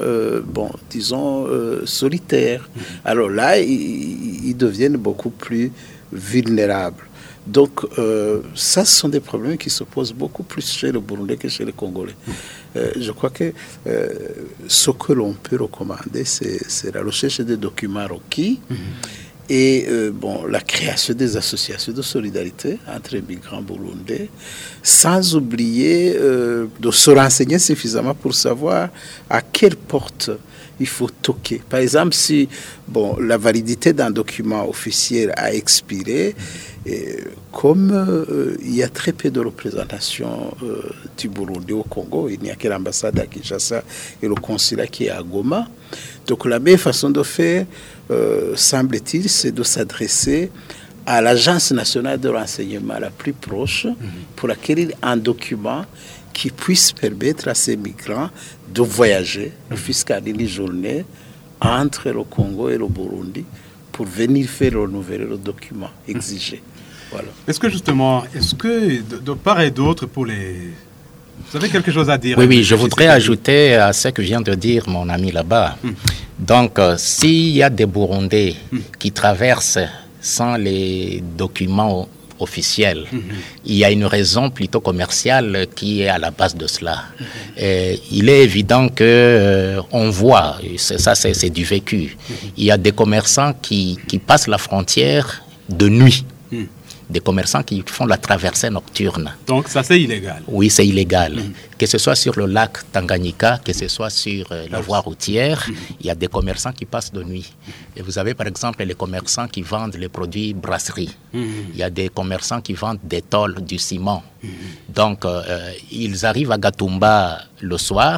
solitaires. Alors là, ils deviennent beaucoup plus vulnérables. Donc, ça, ce sont des problèmes qui se posent beaucoup plus chez les Burundais que chez les Congolais. Je crois que ce que l'on peut recommander, c'est la recherche des documents requis et la création des associations de solidarité entre les migrants burundais, sans oublier de se renseigner suffisamment pour savoir à quelle porte il faut toquer. Par exemple, si la validité d'un document officiel a expiré, comme il y a très peu de représentation du Burundi au Congo, il n'y a que l'ambassade à Kinshasa et le consulat qui est à Goma. Donc la meilleure façon de faire, semble-t-il, c'est de s'adresser à l'Agence nationale de renseignement la plus proche pour acquérir un document qui puisse permettre à ces migrants de voyager, ne fût-ce qu'à une journée, entre le Congo et le Burundi pour venir faire renouveler le document exigé. Voilà. Est-ce que de part et d'autre pour les... Vous avez quelque chose à dire? Oui, je voudrais ajouter à ce que vient de dire mon ami là-bas. Donc, s'il y a des Burundais qui traversent sans les documents officiels, il y a une raison plutôt commerciale qui est à la base de cela. Il est évident que on voit, c'est du vécu, il y a des commerçants qui passent la frontière de nuit. Des commerçants qui font la traversée nocturne. Donc ça c'est illégal? Oui, c'est illégal. Que ce soit sur le lac Tanganyika, que ce soit sur la voie routière, il y a des commerçants qui passent de nuit. Et vous avez par exemple les commerçants qui vendent les produits brasserie. Il y a des commerçants qui vendent des tôles, du ciment. Donc ils arrivent à Gatumba le soir,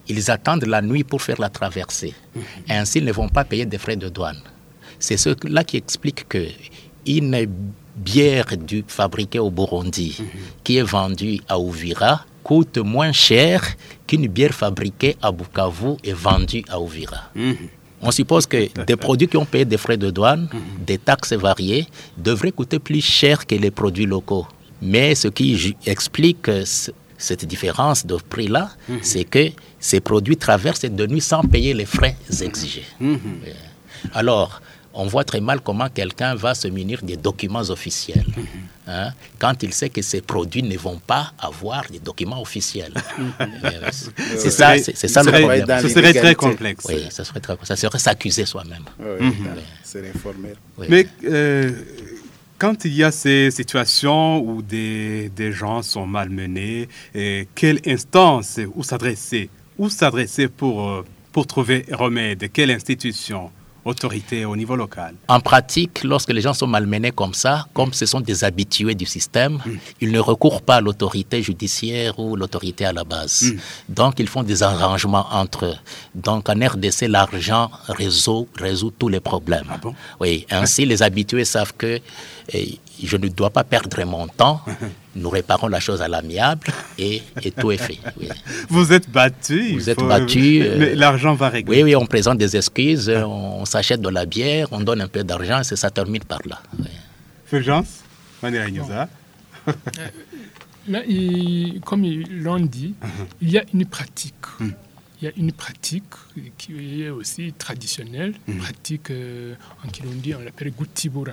ils attendent la nuit pour faire la traversée. Ainsi, ils ne vont pas payer des frais de douane. C'est cela qui explique qu'une bière fabriquée au Burundi qui est vendue à Uvira coûte moins cher qu'une bière fabriquée à Bukavu et vendue à Uvira. On suppose que des produits qui ont payé des frais de douane, des taxes variées, devraient coûter plus cher que les produits locaux. Mais ce qui explique cette différence de prix-là, c'est que ces produits traversent de nuit sans payer les frais exigés. Alors, on voit très mal comment quelqu'un va se munir des documents officiels quand il sait que ces produits ne vont pas avoir des documents officiels. C'est ça le problème. Ce serait très complexe. Oui, ça serait s'accuser soi-même. C'est informel. Mais quand il y a ces situations où des gens sont malmenés, quelle instance, où s'adresser pour trouver remède? Quelle institution? Autorité au niveau local? En pratique, lorsque les gens sont malmenés comme ça, comme ce sont des habitués du système, ils ne recourent pas à l'autorité judiciaire ou l'autorité à la base. Donc, ils font des arrangements entre eux. Donc, en RDC, l'argent résout tous les problèmes. Ah bon? Oui, ainsi, les habitués savent que je ne dois pas perdre mon temps. Nous réparons la chose à l'amiable et tout est fait. Oui. Vous êtes battus. Mais l'argent va régler. Oui, on présente des excuses, on s'achète de la bière, on donne un peu d'argent et ça termine par là. Oui. Fulgence, Maniragnosa. Là, comme ils l'ont dit, il y a une pratique. Il y a une pratique qui est aussi traditionnelle, pratique en Kirundi, on l'appelle Gutibura.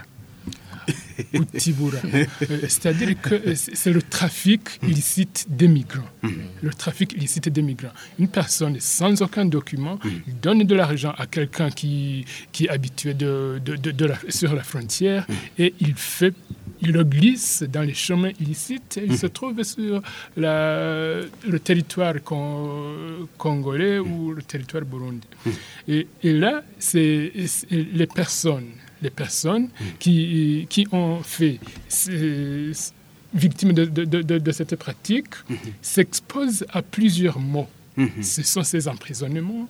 C'est-à-dire que c'est le trafic illicite des migrants. Le trafic illicite des migrants. Une personne sans aucun document donne de l'argent à quelqu'un qui est habitué sur la frontière et il le glisse dans les chemins illicites et il se trouve sur le territoire congolais ou le territoire burundais. Et là, c'est les personnes qui ont fait victimes de cette pratique s'exposent à plusieurs maux. Ce sont ces emprisonnements,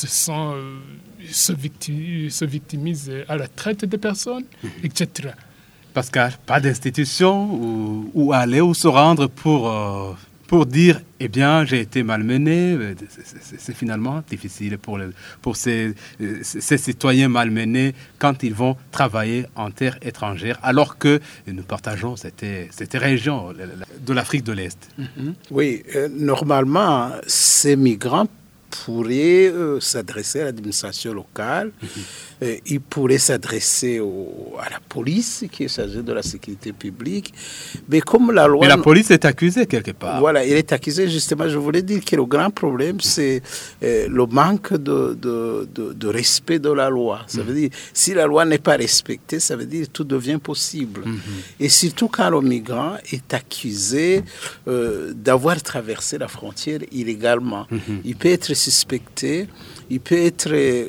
se victimisent à la traite des personnes, etc. Parce qu'il n'y a pas d'institution où aller ou se rendre pour dire, eh bien, j'ai été malmené. C'est finalement difficile pour ces citoyens malmenés quand ils vont travailler en terre étrangère, alors que nous partageons cette région de l'Afrique de l'Est. Oui, normalement, ces migrants pourraient s'adresser à l'administration locale, ils pourraient s'adresser à la police qui est chargée de la sécurité publique. Mais comme la loi... Mais la police est accusée quelque part. Voilà, elle est accusée justement. Je voulais dire que le grand problème, c'est le manque de respect de la loi. Ça veut dire, si la loi n'est pas respectée, ça veut dire que tout devient possible. Et surtout quand le migrant est accusé d'avoir traversé la frontière illégalement. Il peut être suspecté, il peut être,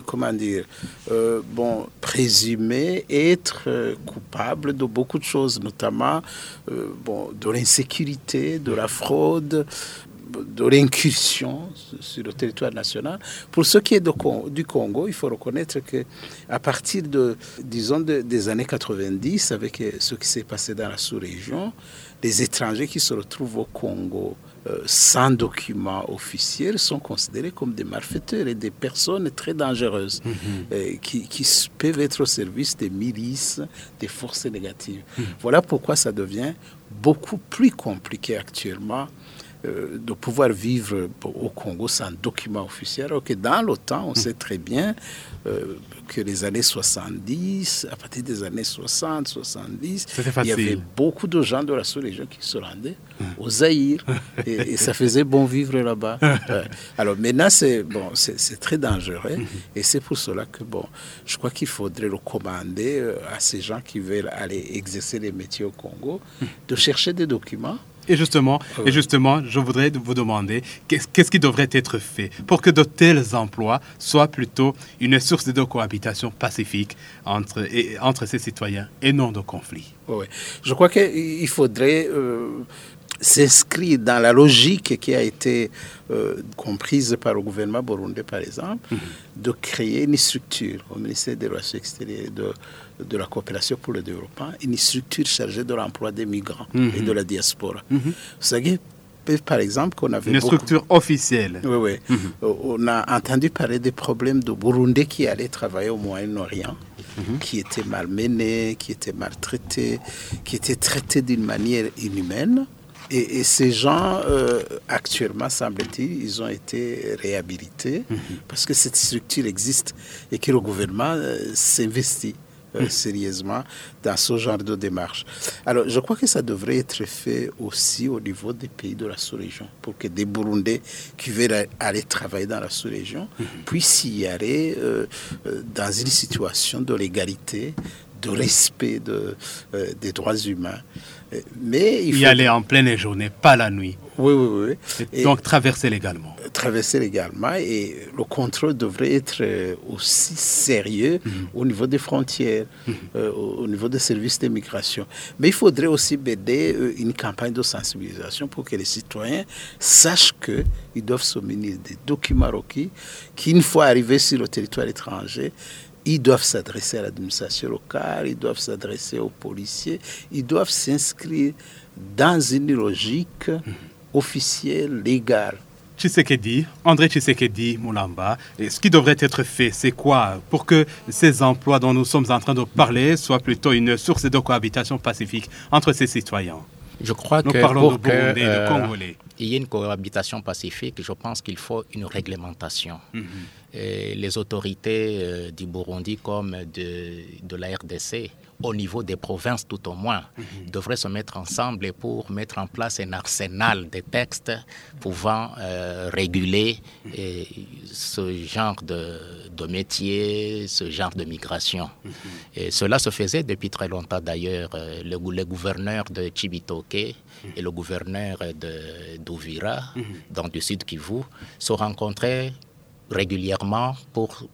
présumé être coupable de beaucoup de choses, notamment de l'insécurité, de la fraude, de l'incursion sur le territoire national. Pour ce qui est du Congo, il faut reconnaître qu'à partir des années 90, avec ce qui s'est passé dans la sous-région, les étrangers qui se retrouvent au Congo sans documents officiels sont considérés comme des malfaiteurs et des personnes très dangereuses qui peuvent être au service des milices, des forces négatives. Voilà pourquoi ça devient beaucoup plus compliqué actuellement de pouvoir vivre au Congo sans document officiel. Alors que dans l'OTAN, on sait très bien que les années 70, à partir des années 60, 70, il y avait beaucoup de gens de la sous-région qui se rendaient au Zaïre et ça faisait bon vivre là-bas. Alors maintenant, c'est très dangereux et c'est pour cela que je crois qu'il faudrait recommander à ces gens qui veulent aller exercer les métiers au Congo de chercher des documents. Et justement, je voudrais vous demander qu'est-ce qui devrait être fait pour que de tels emplois soient plutôt une source de cohabitation pacifique entre ces citoyens et non de conflit. Oui. Je crois qu'il faudrait s'inscrit dans la logique qui a été comprise par le gouvernement burundais, par exemple, de créer une structure au ministère des Relations extérieures de la coopération pour le développement, une structure chargée de l'emploi des migrants et de la diaspora. Vous savez, par exemple, qu'on avait une structure officielle. Oui. On a entendu parler des problèmes de Burundais qui allaient travailler au Moyen-Orient, qui étaient malmenés, qui étaient maltraités, qui étaient traités d'une manière inhumaine. Et ces gens, actuellement, semble-t-il, ils ont été réhabilités parce que cette structure existe et que le gouvernement s'investit sérieusement dans ce genre de démarche. Alors, je crois que ça devrait être fait aussi au niveau des pays de la sous-région pour que des Burundais qui veulent aller travailler dans la sous-région puissent y aller dans une situation de légalité, de respect des droits humains. Mais il faut y aller en pleine journée, pas la nuit. Oui. Et donc traverser légalement. Traverser légalement, et le contrôle devrait être aussi sérieux au niveau des frontières, au niveau des services d'immigration. Mais il faudrait aussi mener une campagne de sensibilisation pour que les citoyens sachent qu'ils doivent se munir des documents requis, qu'une fois arrivés sur le territoire étranger, ils doivent s'adresser à l'administration locale, ils doivent s'adresser aux policiers, ils doivent s'inscrire dans une logique officielle, légale. André Tshisekedi Moulamba, ce qui devrait être fait, c'est quoi pour que ces emplois dont nous sommes en train de parler soient plutôt une source de cohabitation pacifique entre ces citoyens? Je crois que pour qu'il y ait une cohabitation pacifique, je pense qu'il faut une réglementation. Et les autorités du Burundi comme de la RDC, au niveau des provinces tout au moins, devraient se mettre ensemble pour mettre en place un arsenal de textes pouvant réguler ce genre de métier, ce genre de migration. Et cela se faisait depuis très longtemps d'ailleurs. Le gouverneur de Chibitoke et le gouverneur d'Uvira, dans du Sud Kivu, se rencontraient régulièrement pour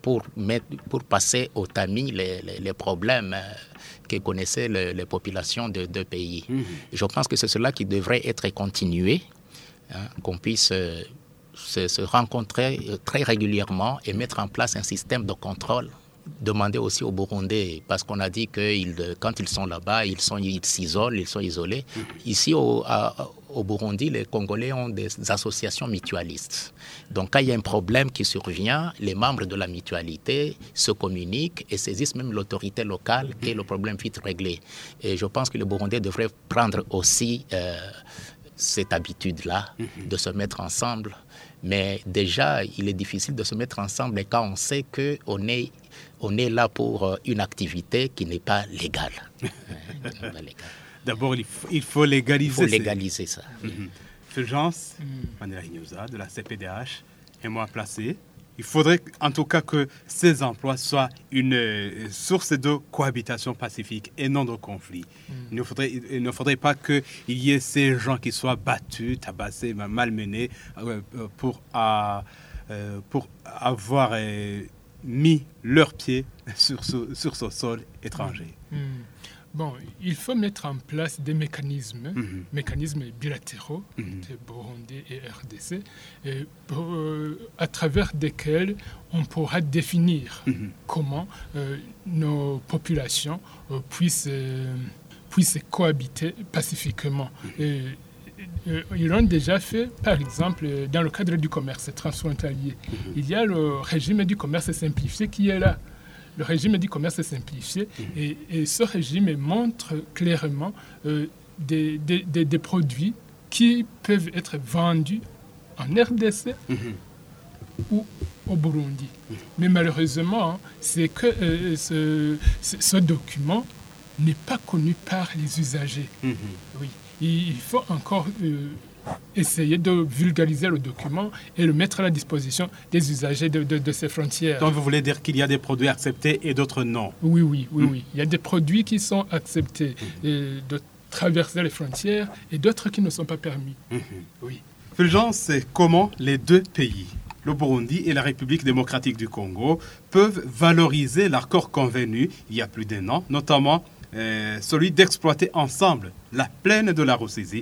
passer au tamis les problèmes que connaissaient les populations de deux pays. Je pense que c'est cela qui devrait être continué, qu'on puisse se rencontrer très régulièrement et mettre en place un système de contrôle. Demander aussi aux Burundais, parce qu'on a dit que quand ils sont là-bas, ils s'isolent, ils sont isolés. Ici, au Burundi, les Congolais ont des associations mutualistes. Donc, quand il y a un problème qui survient, les membres de la mutualité se communiquent et saisissent même l'autorité locale et le problème vite réglé. Et je pense que les Burundais devraient prendre aussi cette habitude-là de se mettre ensemble. Mais déjà, il est difficile de se mettre ensemble quand on sait qu'on est là pour une activité qui n'est pas légale. D'abord, il faut légaliser. Il faut légaliser ça. Fulgence Manela Ignouza de la CPDH et moi placé. Il faudrait en tout cas que ces emplois soient une source de cohabitation pacifique et non de conflit. Il ne faudrait pas qu'il y ait ces gens qui soient battus, tabassés, malmenés pour avoir mis leurs pieds sur ce sol étranger. Bon, il faut mettre en place des mécanismes bilatéraux de Burundi et RDC, à travers desquels on pourra définir comment nos populations puissent cohabiter pacifiquement. Ils l'ont déjà fait, par exemple, dans le cadre du commerce transfrontalier. Il y a le régime du commerce simplifié qui est là. Le régime du commerce simplifié et ce régime montre clairement des produits qui peuvent être vendus en RDC ou au Burundi. Mais malheureusement, c'est que ce document n'est pas connu par les usagers. Oui. Il faut encore essayer de vulgariser le document et le mettre à la disposition des usagers de ces frontières. Donc vous voulez dire qu'il y a des produits acceptés et d'autres non? Oui. Il y a des produits qui sont acceptés de traverser les frontières et d'autres qui ne sont pas permis. Oui. Fulgence, c'est comment les deux pays, le Burundi et la République démocratique du Congo, peuvent valoriser l'accord convenu il y a plus d'1 an, notamment celui d'exploiter ensemble la plaine de la Rusizi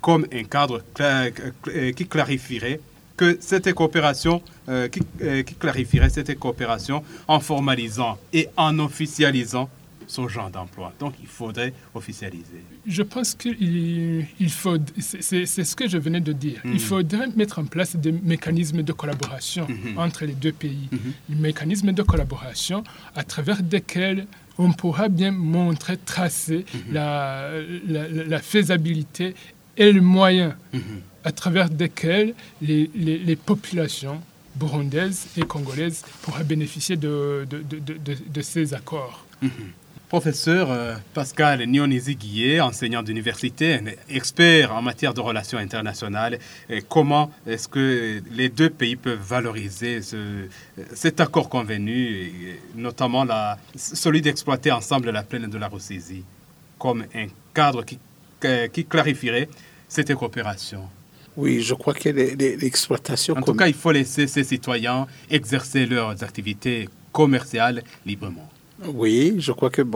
comme un cadre qui clarifierait que cette coopération, qui clarifierait cette coopération en formalisant et en officialisant ce genre d'emploi. Donc, il faudrait officialiser. Je pense qu'il faut, c'est ce que je venais de dire, il faudrait mettre en place des mécanismes de collaboration entre les deux pays. Des mécanismes de collaboration à travers lesquels on pourra bien montrer, tracer la faisabilité et le moyen à travers desquels les populations burundaises et congolaises pourraient bénéficier de ces accords. Professeur Pascal Nionizi-Guillet, enseignant d'université, expert en matière de relations internationales, comment est-ce que les deux pays peuvent valoriser cet accord convenu, notamment celui d'exploiter ensemble la plaine de la Rusizi, comme un cadre qui clarifierait cette coopération? Oui, je crois que l'exploitation... En tout cas, il faut laisser ces citoyens exercer leurs activités commerciales librement. Oui, je crois que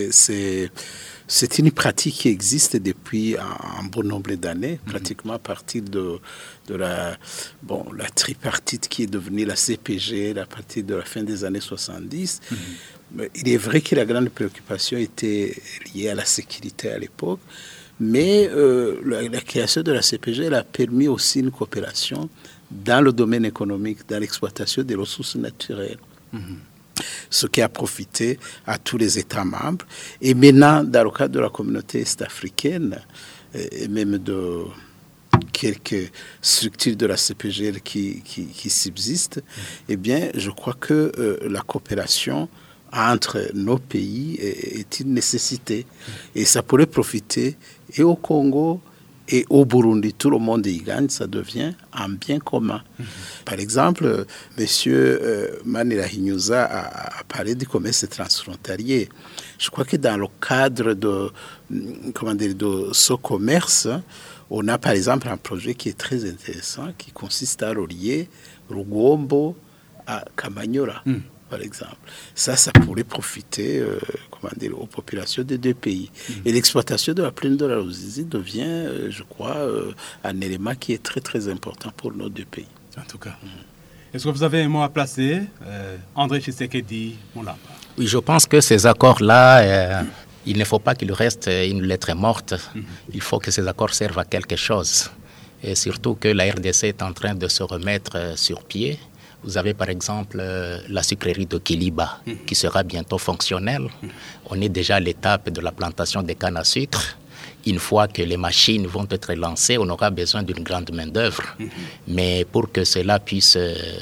c'est une pratique qui existe depuis un bon nombre d'années, pratiquement à partir de la tripartite qui est devenue la CPG à partir de la fin des années 70. Mais il est vrai que la grande préoccupation était liée à la sécurité à l'époque, mais la création de la CPG elle a permis aussi une coopération dans le domaine économique, dans l'exploitation des ressources naturelles. Ce qui a profité à tous les États membres. Et maintenant, dans le cadre de la communauté est-africaine, et même de quelques structures de la CPG qui subsistent, eh bien, je crois que la coopération entre nos pays est une nécessité. Et ça pourrait profiter et au Congo et au Burundi. Tout le monde y gagne, ça devient un bien commun. Par exemple, M. Manira Hinyuza a parlé du commerce transfrontalier. Je crois que dans le cadre de ce commerce, on a par exemple un projet qui est très intéressant, qui consiste à relier Rugombo à Kamanyola. Par exemple. Ça pourrait profiter aux populations des deux pays. Et l'exploitation de la plaine de la Ruzizi devient, je crois, un élément qui est très, très important pour nos deux pays. En tout cas. Est-ce que vous avez un mot à placer, André Tshisekedi Mulamba? Oui, je pense que ces accords-là, il ne faut pas qu'ils restent une lettre morte. Il faut que ces accords servent à quelque chose. Et surtout que la RDC est en train de se remettre sur pied. Vous avez par exemple la sucrerie de Kiliba qui sera bientôt fonctionnelle. On est déjà à l'étape de la plantation des cannes à sucre. Une fois que les machines vont être lancées, on aura besoin d'une grande main-d'œuvre. Mais pour que cela puisse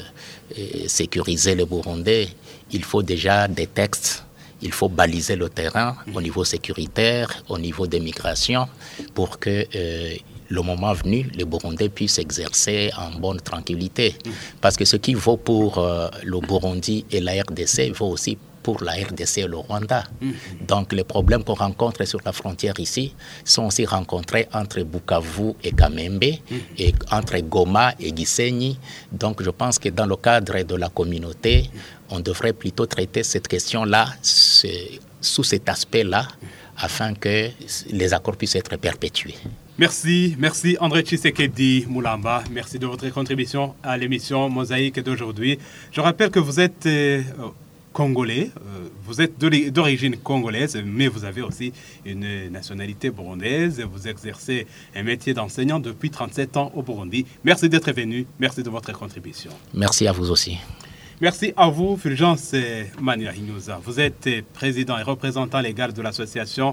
sécuriser les Burundais, il faut déjà des textes. Il faut baliser le terrain au niveau sécuritaire, au niveau des migrations, pour que le moment venu, les Burundais puissent exercer en bonne tranquillité. Parce que ce qui vaut pour le Burundi et la RDC vaut aussi pour la RDC et le Rwanda. Donc les problèmes qu'on rencontre sur la frontière ici sont aussi rencontrés entre Bukavu et Kamembe et entre Goma et Gisenyi. Donc je pense que dans le cadre de la communauté, on devrait plutôt traiter cette question-là sous cet aspect-là afin que les accords puissent être perpétués. Merci André Tshisekedi Mulamba. Merci de votre contribution à l'émission Mosaïque d'aujourd'hui. Je rappelle que vous êtes congolais, vous êtes d'origine congolaise, mais vous avez aussi une nationalité burundaise. Vous exercez un métier d'enseignant depuis 37 ans au Burundi. Merci d'être venu, merci de votre contribution. Merci à vous aussi. Merci à vous, Fulgence Manira Hinyuza. Vous êtes président et représentant légal de l'association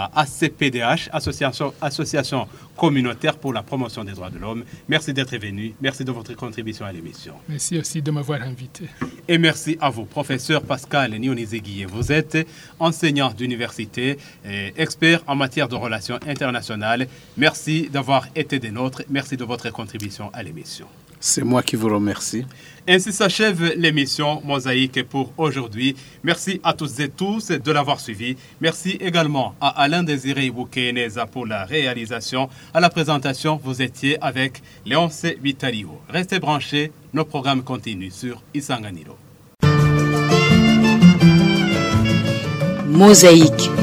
ACPDH, Association communautaire pour la promotion des droits de l'homme. Merci d'être venu. Merci de votre contribution à l'émission. Merci aussi de m'avoir invité. Et merci à vous, professeur Pascal Nionizi-Guillet. Vous êtes enseignant d'université et expert en matière de relations internationales. Merci d'avoir été des nôtres. Merci de votre contribution à l'émission. C'est moi qui vous remercie. Ainsi s'achève l'émission Mosaïque pour aujourd'hui. Merci à toutes et tous de l'avoir suivi. Merci également à Alain Désiré Boukeneza pour la réalisation. À la présentation, vous étiez avec Léonce Vitalio. Restez branchés, nos programmes continuent sur Isanganiro. Mosaïque.